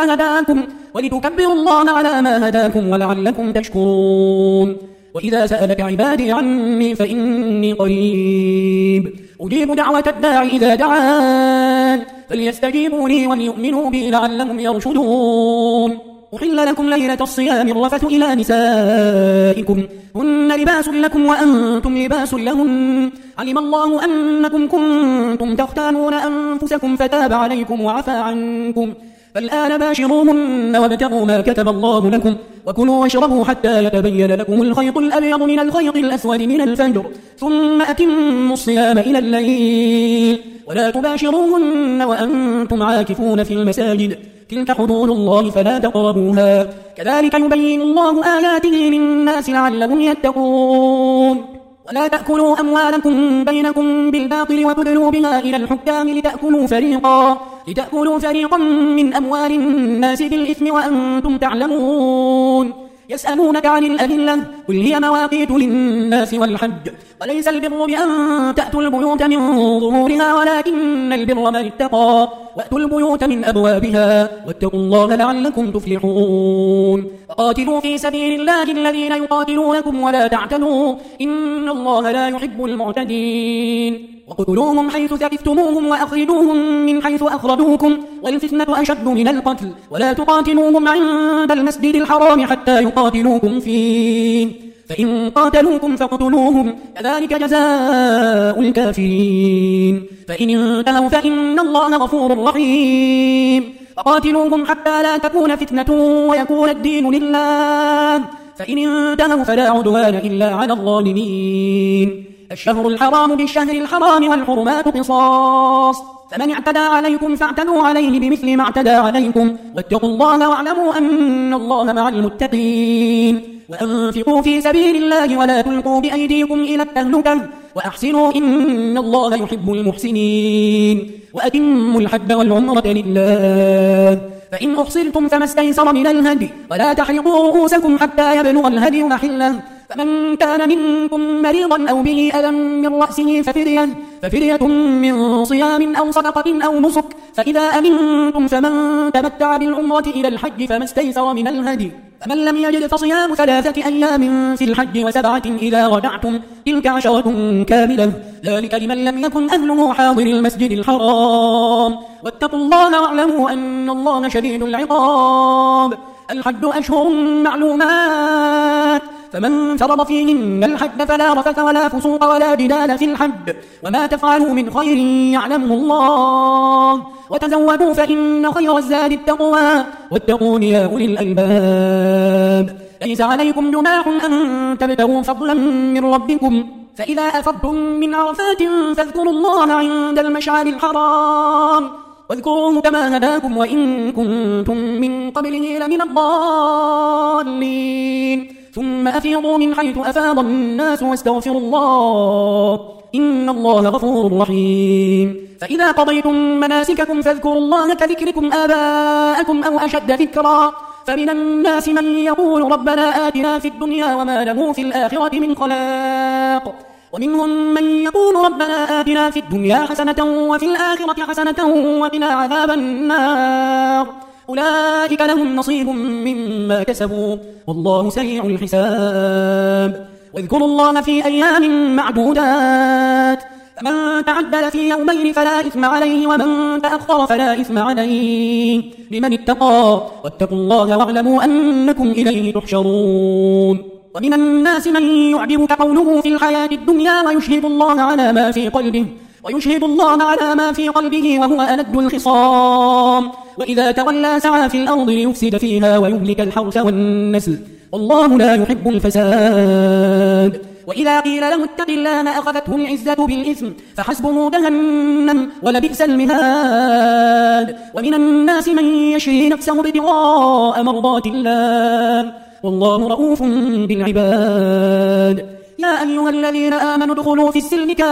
على ما هداكم ولعلكم تشكرون وإذا سألك عبادي عني فإني قريب أجيب دعوة الداعي إذا دعان فليستجيبوا لي وليؤمنوا بي لعلهم يرشدون أحل لكم ليلة الصيام الرفث إلى نسائكم هن لباس لكم وأنتم لباس لهن علم الله أنكم كنتم تختانون أنفسكم فتاب عليكم وعفى عنكم فالآن باشروهن وابتغوا ما كتب الله لكم وكلوا واشربوا حتى يتبين لكم الخيط الأبيض من الخيط الأسود من الفجر ثم أتموا الصيام إلى الليل ولا تباشروهن وأنتم عاكفون في المساجد تلك حدود الله فلا تقربوها كذلك يبين الله آياته للناس لعلهم يتقون ولا تأكلوا أموالكم بينكم بالباطل وتدلوا بها إلى الحكام لتأكلوا فريقا من أموال الناس بالإثم وأنتم تعلمون يسألونك عن الأهلة قل هي مواقيت للناس والحج وليس البر بأن تأتوا البيوت من ظهورها ولكن البر من اتقى وأتوا البيوت من أبوابها واتقوا الله لعلكم تفلحون وقاتلوا في سبيل الله الذين يقاتلونكم ولا تعتدوا إن الله لا يحب المعتدين وقتلوهم حيث ثقفتموهم وأخرجوهم من حيث أخرجوكم والفتنة أشد من القتل ولا تقاتلوهم عند المسجد الحرام حتى يقاتلوكم فيه فإن قاتلوكم فاقتلوهم كذلك جزاء الكافرين فإن انتهوا فإن الله غفور رحيم فقاتلوهم حتى لا تكون فتنة ويكون الدين لله فإن انتهوا فلا عدوان إلا على الظالمين الشهر الحرام بالشهر الحرام والحرمات قصاص فمن اعتدى عليكم فاعتدوا عليه بمثل ما اعتدى عليكم واتقوا الله واعلموا أن الله مع المتقين وأنفقوا في سبيل الله ولا تلقوا بأيديكم إلى التهلكة وأحسنوا إن الله يحب المحسنين وأتموا الحج والعمرة لله فإن أحصرتم فما استيسر من الهدي ولا تحلقوا رؤوسكم حتى يبلغ الهدي محله فمن كان منكم مريضا أو به أذى من رأسه ففدية من صيام أو صدقة أو نسك فإذا أمنتم فمن تمتع بالعمرة إلى الحج فما استيسر من الهدي فمن لم يجد فصيام 3 أيام في الحج و7 إذا رجعتم تلك 10 كاملة ذلك لمن لم يكن أهله حاضر المسجد الحرام واتقوا الله واعلموا أن الله شديد العقاب الحج أشهر معلومات فمن فرض فيهن الحج فلا رفث ولا فسوق ولا جدال في الحج وما تفعلوا من خير يعلمه الله وتزودوا فإن خير الزاد التقوى واتقون يا أولي الألباب ليس عليكم جناح أن تبتغوا فضلا من ربكم فإذا أفضتم من عرفات فاذكروا الله عند المشعر الحرام واذكروه كما هداكم وإن كنتم من قبله لمن الضالين ثم أفيضوا من حيث أفاض الناس واستغفروا الله إن الله غفور رحيم فإذا قضيتم مناسككم فاذكروا الله كذكركم آباءكم أو أشد ذكرا فمن الناس من يقول ربنا آتنا في الدنيا وما له في الآخرة من خلاق ومنهم من يقول ربنا آتنا في الدنيا حسنة وفي الآخرة حسنة وقنا عذاب النار أولئك لهم نصيب مما كسبوا والله سريع الحساب واذكروا الله في أيام معدودات فمن تعدل في يومين فلا إثم عليه ومن تأخر فلا إثم عليه لمن اتقى واتقوا الله واعلموا أنكم إليه تحشرون ومن الناس من يعجبك قوله في الحياة الدنيا ويشهد الله على ما في قلبه وهو ألد الخصام وإذا تولى سعى في الأرض ليفسد فيها ويهلك الحرث والنسل والله لا يحب الفساد وإذا قيل له اتق الله أخذته العزة بالإثم فحسبه جهنم ولبئس المهاد ومن الناس من يشري نفسه ابتغاء مرضات الله والله رؤوف بالعباد يا أيها الذين آمنوا ادخلوا في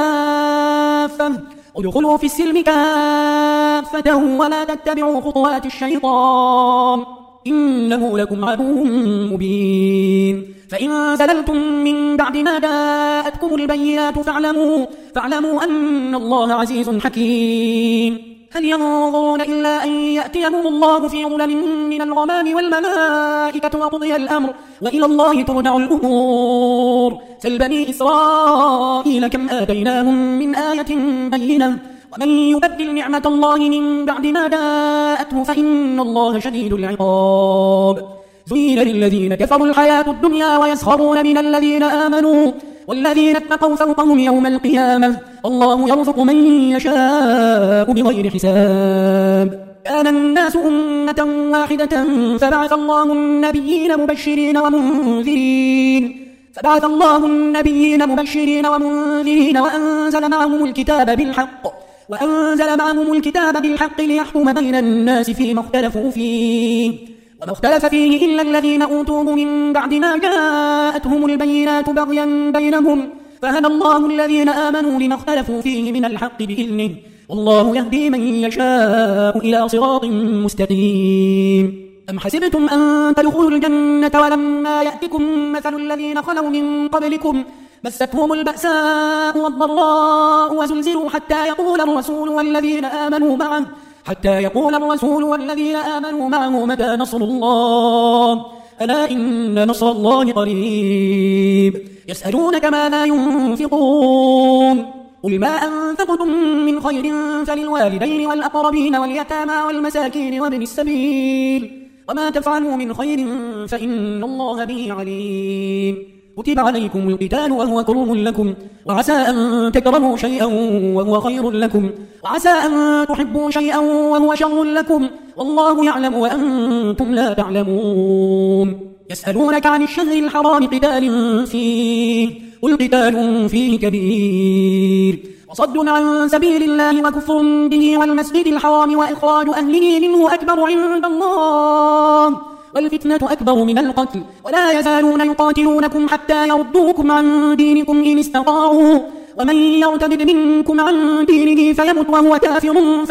السلم كافة ولا تتبعوا خطوات الشيطان إنه لكم عدو مبين فإن زللتم من بعد ما جاءتكم البينات فاعلموا أن الله عزيز حكيم هل ينظرون إلا أن يأتيهم الله في ظلل من الغمام والملائكة وقضي الأمر وإلى الله ترجع الأمور سل بني إسرائيل كم آتيناهم من آية بينة ومن يبدل نعمة الله من بعد ما جاءته فإن الله شديد العقاب زين للذين كفروا الحياة الدنيا ويسخرون من الذين آمنوا والذين اتقوا فوقهم يوم القيامة والله يرزق من يشاء بغير حساب كان الناس أمة واحدة فبعث الله النبيين مبشرين ومنذرين وأنزل معهم الكتاب بالحق وأنزل معهم الكتاب بالحق ليحكم بين الناس فيما اختلفوا فيه وما اختلف فيه إلا الذين أوتوه من بعد ما جاءتهم البينات بغيا بينهم فهدى الله الذين آمنوا لما اختلفوا فيه من الحق بإذنه والله يهدي من يشاء إلى صراط مستقيم. أم حسبتم أن تدخلوا الجنة ولما يأتكم مثل الذين خلوا من قبلكم مستهم البأساء والضراء وزلزلوا حتى يقول الرسول والذين آمنوا معه متى نصر الله ألا إن نصر الله قريب. يسألونك ماذا ينفقون قل ما أنفقتم من خير فللوالدين والأقربين واليتامى والمساكين وابن السبيل وما تفعلوا من خير فإن الله به عليم. كتب عليكم القتال وهو كره لكم وعسى أن تكرهوا شيئا وهو خير لكم وعسى أن تحبوا شيئا وهو شر لكم والله يعلم وأنتم لا تعلمون. يسألونك عن الشهر الحرام قتال فيه قل قتال فيه كبير وصد عن سبيل الله وكفر به والمسجد الحرام وإخراج أهله منه أكبر عند الله والفتنة أكبر من القتل ولا يزالون يقاتلونكم حتى يردوكم عن دينكم إن استطاعوا ومن يرتد منكم عن دينه فيمت وهو كافر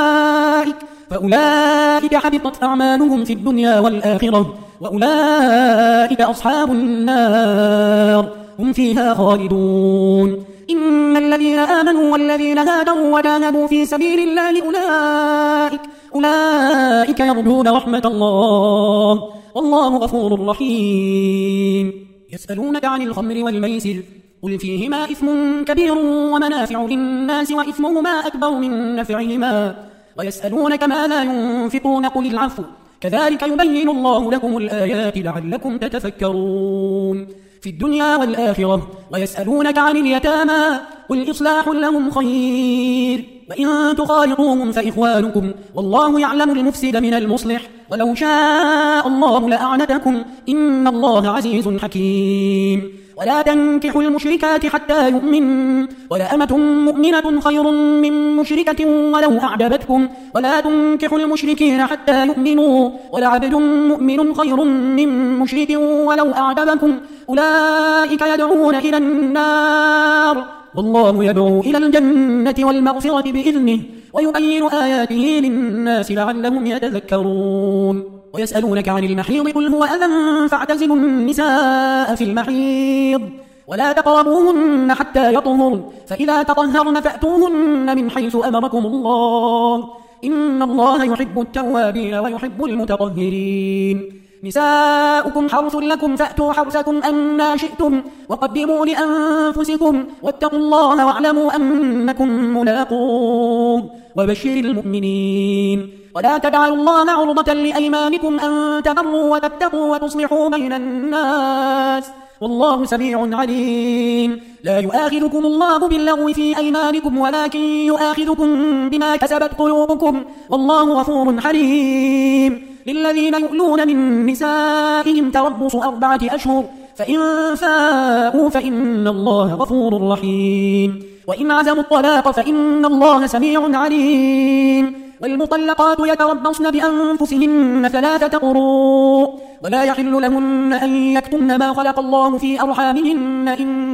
فأولئك حبطت أعمالهم في الدنيا والآخرة وأولئك أصحاب النار هم فيها خالدون. إن الذين آمنوا والذين هاجروا وجاهدوا في سبيل الله أولئك يرجون رحمة الله والله غفور رحيم. يسألونك عن الخمر والميسر قل فيهما إثم كبير ومنافع للناس وإثمهما أكبر من نفعهما ويسألونك ماذا ينفقون قل العفو كذلك يبين الله لكم الآيات لعلكم تتفكرون في الدنيا والآخرة. ويسألونك عن اليتامى قل إصلاح لهم خير وإن تخالطوهم فإخوانكم والله يعلم المفسد من المصلح ولو شاء الله لأعنتكم إن الله عزيز حكيم. ولا تنكحوا المشركات حتى يؤمنوا ولأمة مؤمنة خير من مشركة ولو أعجبتكم ولا تنكحوا المشركين حتى يؤمنوا ولعبد مؤمن خير من مشرك ولو أعجبكم أولئك يدعون إلى النار والله يدعو إلى الجنة والمغفرة بإذنه ويبين آياته للناس لعلهم يتذكرون. ويسألونك عن المحيض قل هو أذى فاعتزلوا النساء في المحيض ولا تقربوهن حتى يطهرن فإذا تطهرن فأتوهن من حيث أمركم الله إن الله يحب التوابين ويحب المتطهرين. نساؤكم حرث لكم فأتوا حرثكم أنى شئتم وقدموا لأنفسكم واتقوا الله واعلموا أنكم ملاقوه وبشر المؤمنين. ولا تجعلوا الله عرضة لأيمانكم أن تبروا وتتقوا وتصلحوا بين الناس والله سميع عليم. لا يؤاخذكم الله باللغو في أيمانكم ولكن يؤاخذكم بما كسبت قلوبكم والله غفور حليم. للذين يؤلون من نسائهم تربص 4 أشهر فإن فاءوا فإن الله غفور رحيم. وإن عزموا الطلاق فإن الله سميع عليم. والمطلقات يتربصن بأنفسهن 3 قروء ولا يحل لهن أن يكتمن ما خلق الله في أرحامهن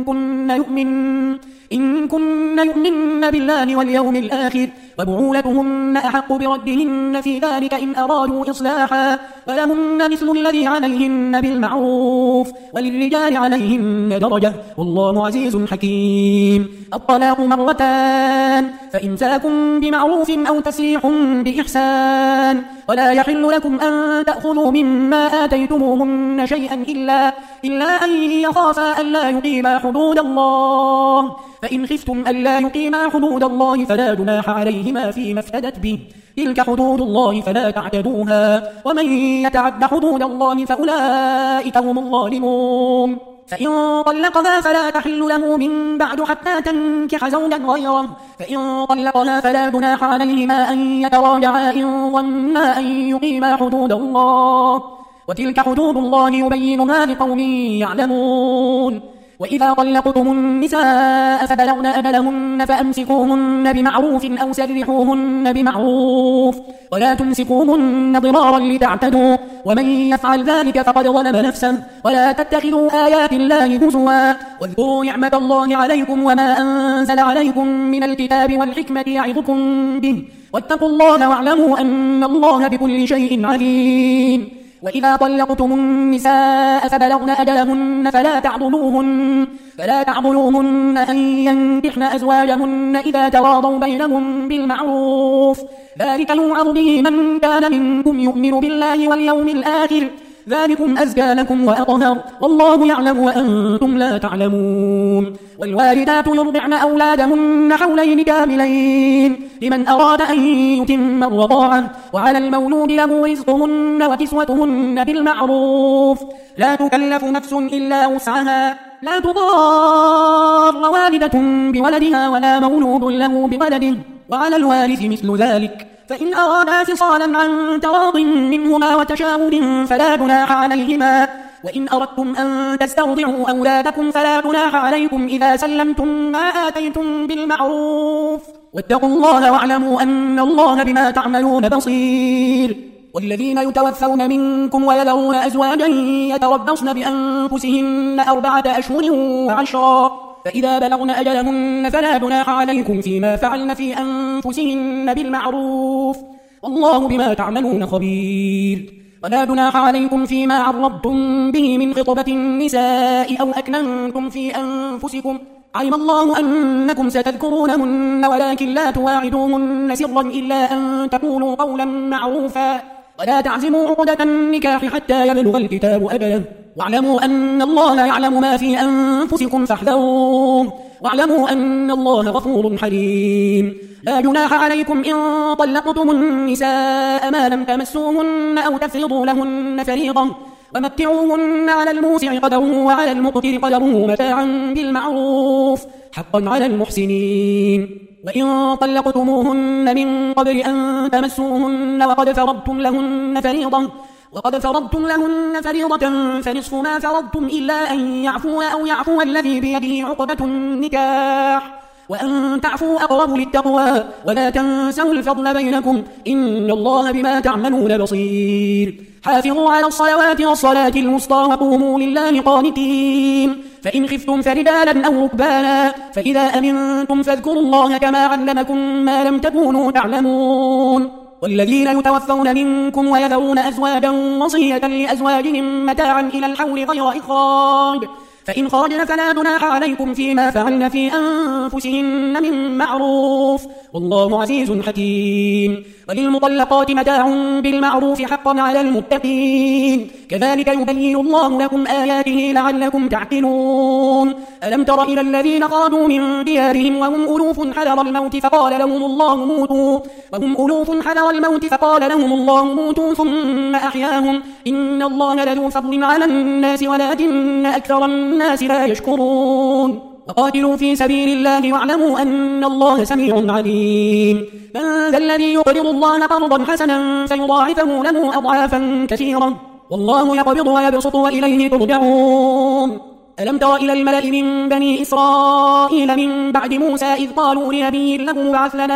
إن كن يؤمن بالله واليوم الآخر وبعولتهن أحق بردهن في ذلك إن أرادوا إصلاحا ولهن مثل الذي عليهن بالمعروف وللرجال عليهن درجة والله عزيز حكيم. الطلاق 2 فإمساكم بمعروف أو تسريح بإحسان ولا يحل لكم أن تأخذوا مما آتيتموهن شيئا إلا أن يخافا ألا يقيما حدود الله فإن خفتم ألا يقيما حدود الله فلا جناح عليهما فيما افتدت به تلك حدود الله فلا تعتدوها ومن يتعد حدود الله فأولئك هم الظالمون. فإن طلقها فلا تحل له من بعد حتى تنكح زوجا غيره فإن طلقها فلا جناح عليهما أن يتراجعا إن ظنا أن يقيما حدود الله وتلك حدود الله يبينها لقوم يعلمون. وإذا طلقتم النساء فبلغن أجلهن فأمسكوهن بمعروف أو سرحوهن بمعروف ولا تمسكوهن ضرارا لتعتدوا ومن يفعل ذلك فقد ظلم نفسه ولا تتخذوا آيات الله هزوا واذكروا نعمة الله عليكم وما أنزل عليكم من الكتاب والحكمة يعظكم به واتقوا الله واعلموا أن الله بكل شيء عليم. وإذا طلقتم النساء فبلغن أجلهن فلا تعضلوهن أن ينكحن أزواجهن إذا تراضوا بينهم بالمعروف ذلك يوعظ به من كان منكم يؤمن بالله واليوم الآخر ذلكم أزكى لكم وأطهر والله يعلم وأنتم لا تعلمون. والوالدات يرضعن أولادهن حولين كاملين لمن أراد أن يتم الرضاعة وعلى المولود له رزقهن وكسوتهن بالمعروف لا تكلف نفس إلا وسعها لا تضار والدة بولدها ولا مولود له بولده وعلى الوارث مثل ذلك فإن أرادا فصالا عن تراض منهما وتشاور فلا جناح عليهما وإن أردتم أن تسترضعوا أولادكم فلا جناح عليكم إذا سلمتم ما آتيتم بالمعروف واتقوا الله واعلموا أن الله بما تعملون بصير. والذين يتوفون منكم ويذرون أزواجا يتربصن بأنفسهن 4 أشهر و10 فإذا بلغن أجلهن فلا جناح عليكم فيما فعلن في أنفسهن بالمعروف والله بما تعملون خبير. ولا جناح عليكم فيما عرضتم به من خطبة النساء أو أكننتم في أنفسكم علم الله أنكم ستذكرونهن ولكن لا تواعدوهن سرا إلا أن تقولوا قولا معروفا ولا تعزموا عقدة النكاح حتى يبلغ الكتاب أجله واعلموا أن الله يعلم ما في أنفسكم فاحذروه واعلموا أن الله غفور حليم. لا جناح عليكم إن طلقتم النساء ما لم تمسوهن أو تفرضوا لهن فريضة ومتعوهن على الموسع قدره وعلى المقتر قدره متاعا بالمعروف حقا على المحسنين. وإن طلقتموهن من قبل أن تمسوهن وقد فرضتم لهن فريضة فنصف ما فرضتم إلا أن يعفو أو يعفو الذي بيده عقدة النكاح وأن تعفوا أقرب للتقوى ولا تنسوا الفضل بينكم إن الله بما تعملون بصير. حافظوا على الصلوات والصلاة الوسطى وقوموا لله قانتين فإن خفتم فرجالا أو ركبانا فإذا أمنتم فاذكروا الله كما علمكم ما لم تكونوا تعلمون. والذين يتوفون منكم ويذرون أزواجا وصية لأزواجهم متاعا إلى الحول غير إخراج فإن خرجن فلا جناح عليكم فيما فعلن في أنفسهن من معروف والله عزيز حكيم. وللمطلقات متاع بالمعروف حقا على المتقين كذلك يبين الله لكم آياته لعلكم تعقلون. ألم تر إلى الذين خرجوا من ديارهم وهم ألوف حذر الموت فقال لهم الله موتوا ثم أحياهم إن الله لذو فضل على الناس ولكن أكثر الناس لا يشكرون. وقاتلوا في سبيل الله واعلموا أن الله سميع عليم. من ذا الذي يقرض الله قرضا حسنا فيضاعفه له أضعافا كثيرا والله يقبض ويبسط وإليه ترجعون. ألم تر إلى الملأ من بني إسرائيل من بعد موسى إذ قالوا لنبي له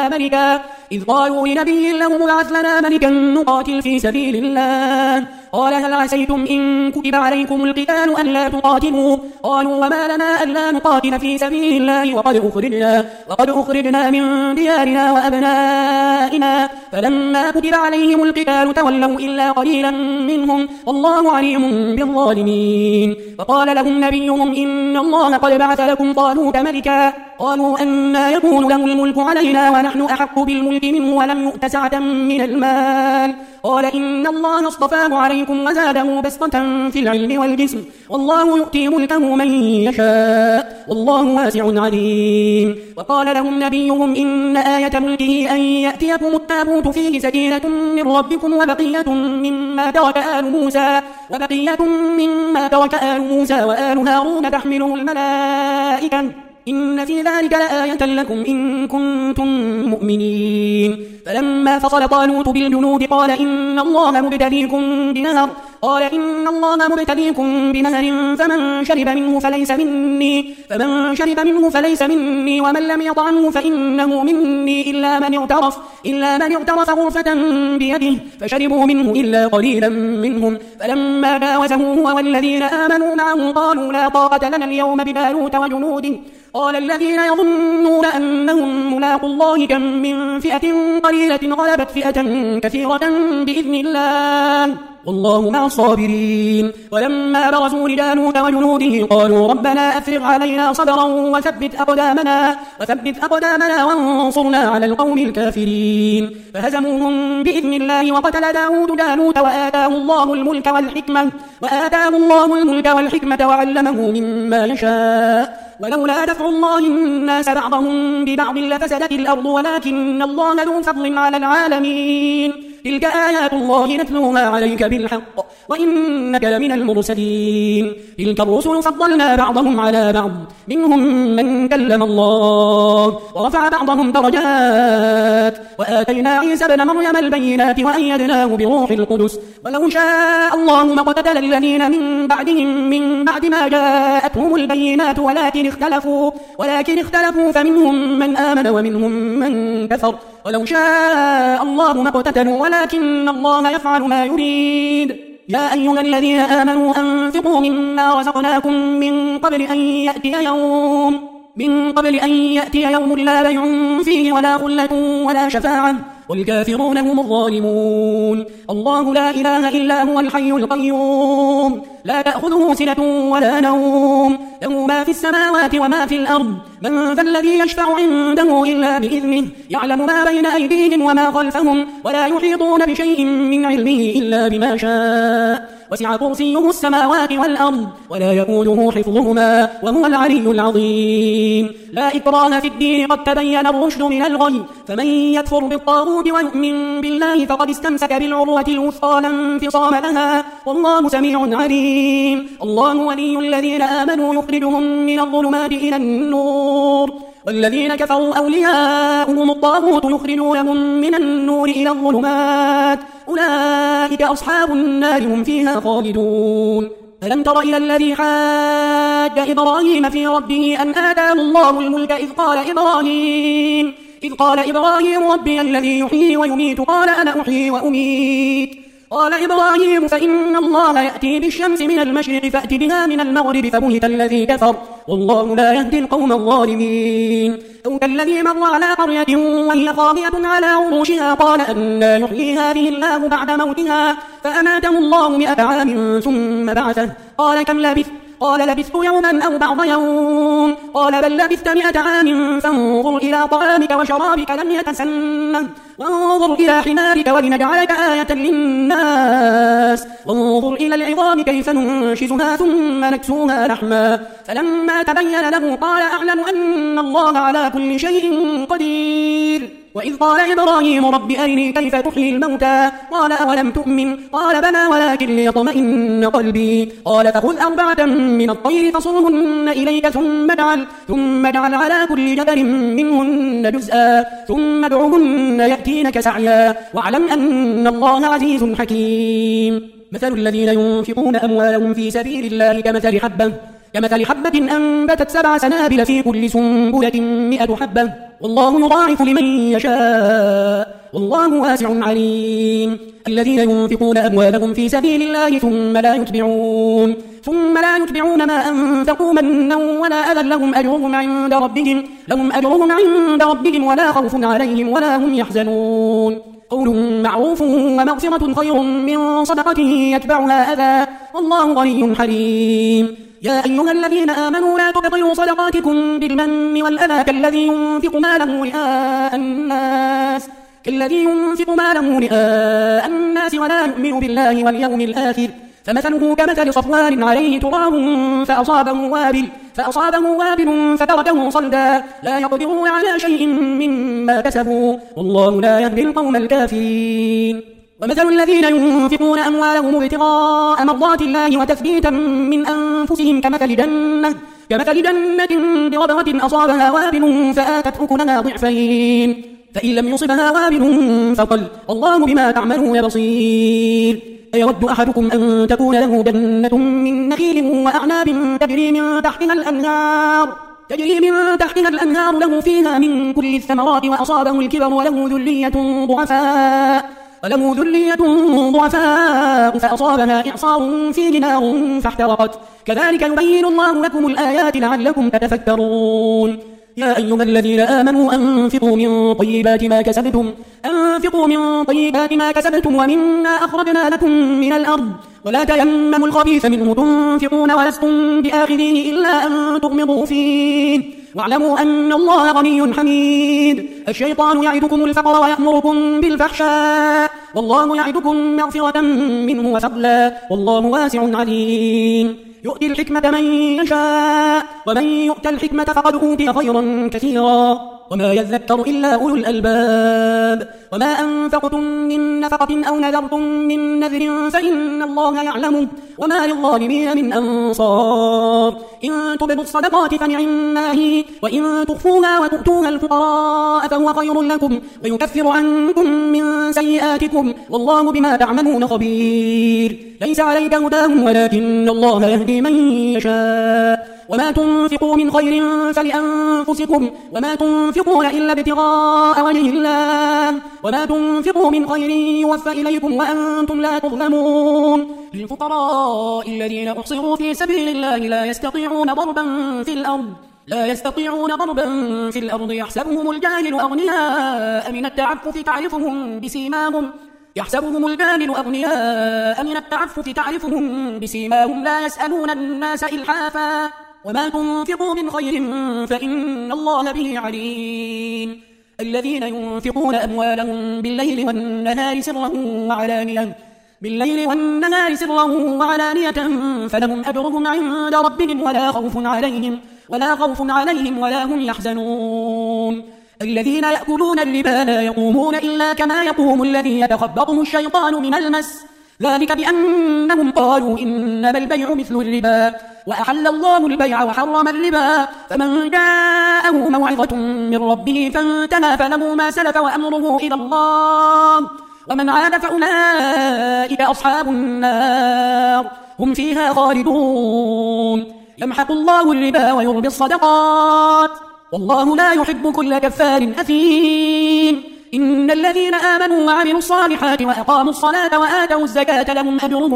ابعث لنا ملكا نقاتل في سبيل الله قال هل عسيتم إن كتب عليكم القتال ألا تقاتلوا قالوا وما لنا ألا نقاتل في سبيل الله وقد أخرجنا من ديارنا وأبنائنا فلما كتب عليهم القتال تولوا إلا قليلا منهم والله عليم بالظالمين. وقال لهم نبيهم إن الله قد بعث لكم طالوت ملكا قالوا أنى يكون له الملك علينا ونحن أحق بالملك منه ولم يؤت سعة من المال قال إن الله اصطفاه عليكم وزاده بسطة في العلم والجسم والله يؤتي ملكه من يشاء والله واسع عليم. وقال لهم نبيهم إن آية ملكه أن يأتيكم التابوت فيه سكينة من ربكم وبقية مما ترك آل موسى وآل هارون تحمله الملائكة إن في ذلك لآية لكم إن كنتم مؤمنين. فلما فصل طالوت بالجنود قال إن الله مبتليكم بنهر قال إن الله مبتليكم بنهر فمن شرب منه فليس مني ومن لم يطعمه فإنه مني إلا من اغترف غرفة بيده فشربوا منه إلا قليلا منهم فلما جاوزه هو والذين آمنوا معه قالوا لا طاقة لنا اليوم بجالوت وجنوده قال الذين يظنون أنهم ملاقوا الله كم من فئة قليلة غلبت فئة كثيرة بإذن الله والله مع الصابرين ولما برزوا لجالوت وجنوده قالوا ربنا أفرغ علينا صبرا وثبت أقدامنا وانصرنا على القوم الكافرين فهزموهم بإذن الله وقتل داود جالوت وآتاه الله الملك والحكمة وعلمه مما يشاء ولولا دفع الله الناس بعضهم ببعض لفسدت الأرض ولكن الله ذو فضل على العالمين تلك آيات الله نتلوها عليك بالحق وإنك لمن المرسلين تلك الرسل فضلنا بعضهم على بعض منهم من كلم الله ورفع بعضهم درجات وآتينا عيسى ابن مريم البينات وأيدناه بروح القدس ولو شاء الله ما اقتتل الذين من بعدهم من بعد ما جاءتهم البينات ولكن اختلفوا فمنهم من آمن ومنهم من كفر ولو شاء الله ما اقتتلوا ولكن الله يفعل ما يريد يا أيها الذين آمنوا أنفقوا مما رزقناكم من قبل أن يأتي يوم لا بيع فيه ولا خلة ولا شفاعة والكافرون هم الظالمون الله لا إله إلا هو الحي القيوم لا تأخذه سنة ولا نوم له ما في السماوات وما في الأرض من ذا الذي يشفع عنده إلا بإذنه يعلم ما بين أيديهم وما خلفهم ولا يحيطون بشيء من علمه إلا بما شاء وسع كرسيه السماوات والأرض ولا يؤوده حفظهما وهو العلي العظيم لا إكراه في الدين قد تبين الرشد من الغي فمن يكفر بالطاغوت ويؤمن بالله فقد استمسك بالعروة الوثقى لا انفصام لها والله سميع عليم الله ولي الذين آمنوا يخرجهم من الظلمات إلى النور والذين كفروا أولياؤهم الطاغوت يخرجونهم من النور إلى الظلمات أولئك أصحاب النار هم فيها خالدون ألم تر إلى الذي حاج إبراهيم في ربه أن آتاه الله الملك إذ قال إبراهيم ربي الذي يحيي ويميت قال أنا أحيي وأميت قال إبراهيم فإن الله يأتي بالشمس من المشرق فأت بها من المغرب فبهت الذي كفر والله لا يهدي القوم الظالمين أو كالذي مر على قرية وهي خاوية على عروشها قال أنى يحيي هذه الله بعد موتها فأماته الله 100 عام ثم بعثه قال كم لبثت قال لبثت يوما أو بعض يوم قال بل لبثت 100 عام فانظر إلى طعامك وشرابك لم يتسنه وانظر إلى حمارك ولنجعلك آية للناس وانظر إلى العظام كيف ننشزها ثم نكسوها لحما فلما تبين له قال أعلم أن الله على كل شيء قدير وإذ قال إبراهيم رب أرني كيف تحيي الموتى قال أولم تؤمن قال بلى ولكن ليطمئن قلبي قال فخذ 4 من الطير فصرهن إليك ثم اجعل على كل جبل منهن جزءا ثم ادعهن يأتينك سعيا واعلم أن الله عزيز حكيم مثل الذين ينفقون أموالهم في سبيل الله كمثل حبة أنبتت 7 سنابل في كل سنبلة 100 حبة والله يضاعف لمن يشاء والله واسع عليم الذين ينفقون أموالهم في سبيل الله ثم لا يتبعون ما أنفقوا منا ولا أذى لهم أجرهم عند ربهم ولا خوف عليهم ولا هم يحزنون قول معروف ومغفرة خير من صدقة يتبعها أذى والله غني حليم يا أيها الذين آمنوا لا تبطلوا صدقاتكم بالمن والأذى كالذي ينفق ماله رئاء الناس ولا يؤمن بالله واليوم الآخر فمثله كمثل صفوان عليه تراب فأصابه وابل فتركه صلدا لا يقدرون على شيء مما كسبوا والله لا يهدي القوم الكافرين ومثل الذين ينفقون أموالهم ابتغاء مرضات الله وتثبيتا من أنفسهم كمثل جنة بربوة أصابها وابل فآتت أكلها ضعفين فإن لم يصبها وابل فطل والله بما تعملون بصير أيود أحدكم أن تكون له جنة من نخيل وأعناب تجري من تحتها الأنهار له فيها من كل الثمرات وأصابه الكبر وله ذرية ضعفاء فأصابها إعصار فيه نار فاحترقت كذلك يبين الله لكم الآيات لعلكم تتفكرون يا أيها الذين آمنوا أنفقوا من طيبات ما كسبتم ومما أخرجنا لكم من الأرض ولا تيمموا الخبيث منه تنفقون ولستم بآخذيه إلا أن تغمضوا فيه واعلموا أن الله غني حميد الشيطان يعدكم الفقر ويأمركم بالفحشاء والله يعدكم مغفرة منه وفضلا والله واسع عليم يؤتي الحكمة من يشاء ومن يؤت الحكمة فقد أوتي خيرا كثيرا وما يذكر إلا أولو الألباب وما أنفقتم من نفقة أو نذرتم من نذر فإن الله يعلمه وما للظالمين من أنصار إن تبدوا الصدقات فنعما هي وإن تخفوها وتؤتوها الفقراء فهو خير لكم ويكفر عنكم من سيئاتكم والله بما تعملون خبير ليس عليك هداهم ولكن الله يهدي من يشاء وما تنفقوا من خير فلأنفسكم وما تنفقون إلا ابتغاء وجه الله وما تنفقوا من خير يوفى إليكم وأنتم لا تظلمون للفقراء الذين أحصروا في سبيل الله لا يستطيعون ضربا في الأرض يحسبهم الجاهل أغنياء من التعفف تعرفهم بسيماهم لا يسألون الناس إلحافا وما تنفقوا من خير فإن الله به عليم الذين ينفقون أموالهم بالليل والنهار وعلانية فلهم أجرهم عند ربهم ولا خوف عليهم ولا هم يحزنون الذين يأكلون الربا لا يقومون إلا كما يقوم الذي يتخبطه الشيطان من المس ذلك بأنهم قالوا إنما البيع مثل الربا وأحل الله البيع وحرم الربا فمن جاءه موعظة من ربه فانتهى فله ما سلف وأمره إلى الله ومن عاد فأولئك أصحاب النار هم فيها خالدون يمحق الله الربا ويربي الصدقات والله لا يحب كل كفار أثيم إن الذين آمنوا وعملوا الصالحات وأقاموا الصلاة وآتوا الزكاة لهم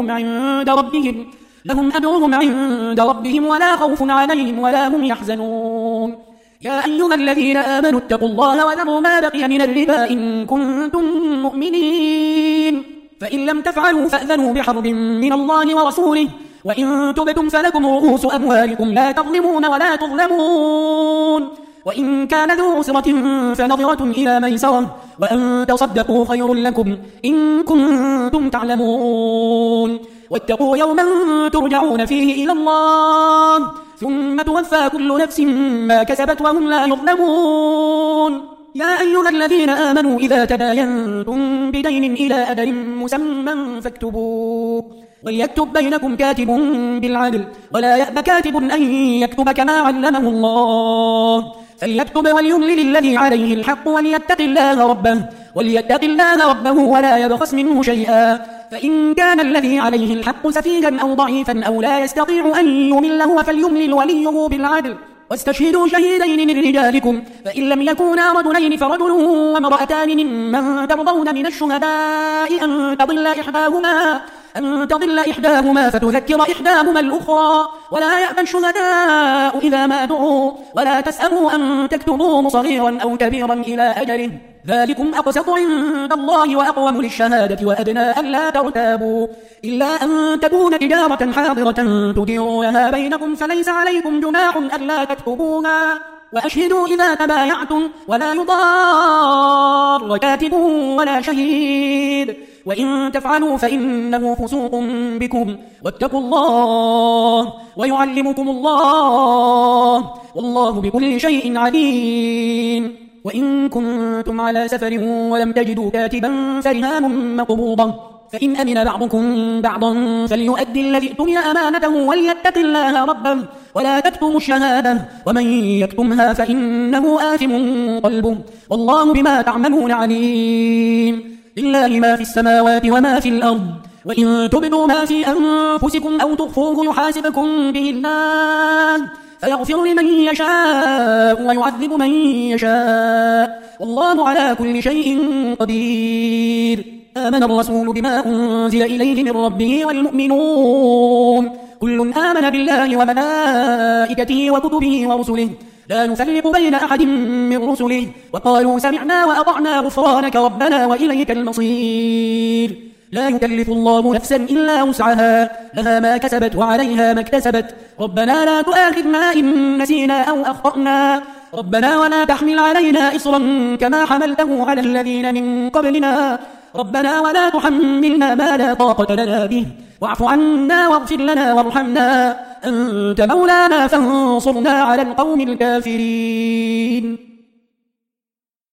أجرهم عند ربهم ولا خوف عليهم ولا هم يحزنون يا أيها الذين آمنوا اتقوا الله وذروا ما بقي من الربا إن كنتم مؤمنين فإن لم تفعلوا فأذنوا بحرب من الله ورسوله وإن تبتم فلكم رؤوس أموالكم لا تظلمون ولا تظلمون وإن كان ذو عسرة فنظرة إلى ميسرة وأن تصدقوا خير لكم إن كنتم تعلمون واتقوا يوما ترجعون فيه إلى الله ثم توفى كل نفس ما كسبت وهم لا يظلمون يا أيها الذين آمنوا إذا تداينتم بدين إلى أجل مسمى فاكتبوه وليكتب بينكم كاتب بالعدل ولا يأب كاتب أن يكتب كما علمه الله فليكتب وليملل الذي عليه الحق وليتق الله ربه ولا يبخس منه شيئا فإن كان الذي عليه الحق سفيها أو ضعيفا أو لا يستطيع أن يمل هو فليملل وليه بالعدل واستشهدوا شهيدين من رجالكم فإن لم يكونا رجلين فرجل وامرأتان ممن ترضون من الشهداء أن تضل إحداهما فتذكر إحداهما الأخرى ولا يأبى الشهداء إذا ما دعوا ولا تسأموا أن تكتبوه صغيرا أو كبيرا إلى أجله ذلكم أقسط عند الله وأقوم للشهادة وأدنى ألا ترتابوا إلا أن تكون تجارة حاضرة تديرونها بينكم فليس عليكم جناح ألا تكتبوها وأشهدوا إذا تبايعتم ولا يضار كاتب ولا شهيد وإن تفعلوا فإنه فسوق بكم واتقوا الله ويعلمكم الله والله بكل شيء عليم وإن كنتم على سفر ولم تجدوا كاتبا فرهان مقبوضة فإن أمن بعضكم بعضا فليؤدي الذي اؤتمن أمانته وليتق الله ربه ولا تكتموا الشهادة ومن يكتمها فإنه آثم قلبه والله بما تعملون عليم لله ما في السماوات وما في الأرض وإن تبدوا ما في أنفسكم أو تخفوه يحاسبكم به الله فيغفر لمن يشاء ويعذب من يشاء والله على كل شيء قدير. آمن الرسول بما أنزل إليه من ربه والمؤمنون كل آمن بالله وملائكته وكتبه ورسله لا نفرق بين أحد من رسله وقالوا سمعنا وأطعنا غفرانك ربنا وإليك المصير. لا يكلف الله نفسا إلا وسعها لها ما كسبت وعليها ما اكتسبت ربنا لا تؤاخذنا إن نسينا أو أخطأنا ربنا ولا تحمل علينا إصرا كما حملته على الذين من قبلنا ربنا ولا تحملنا ما لا طاقة لنا به واعف عنا واغفر لنا وارحمنا أنت مولانا فانصرنا على القوم الكافرين.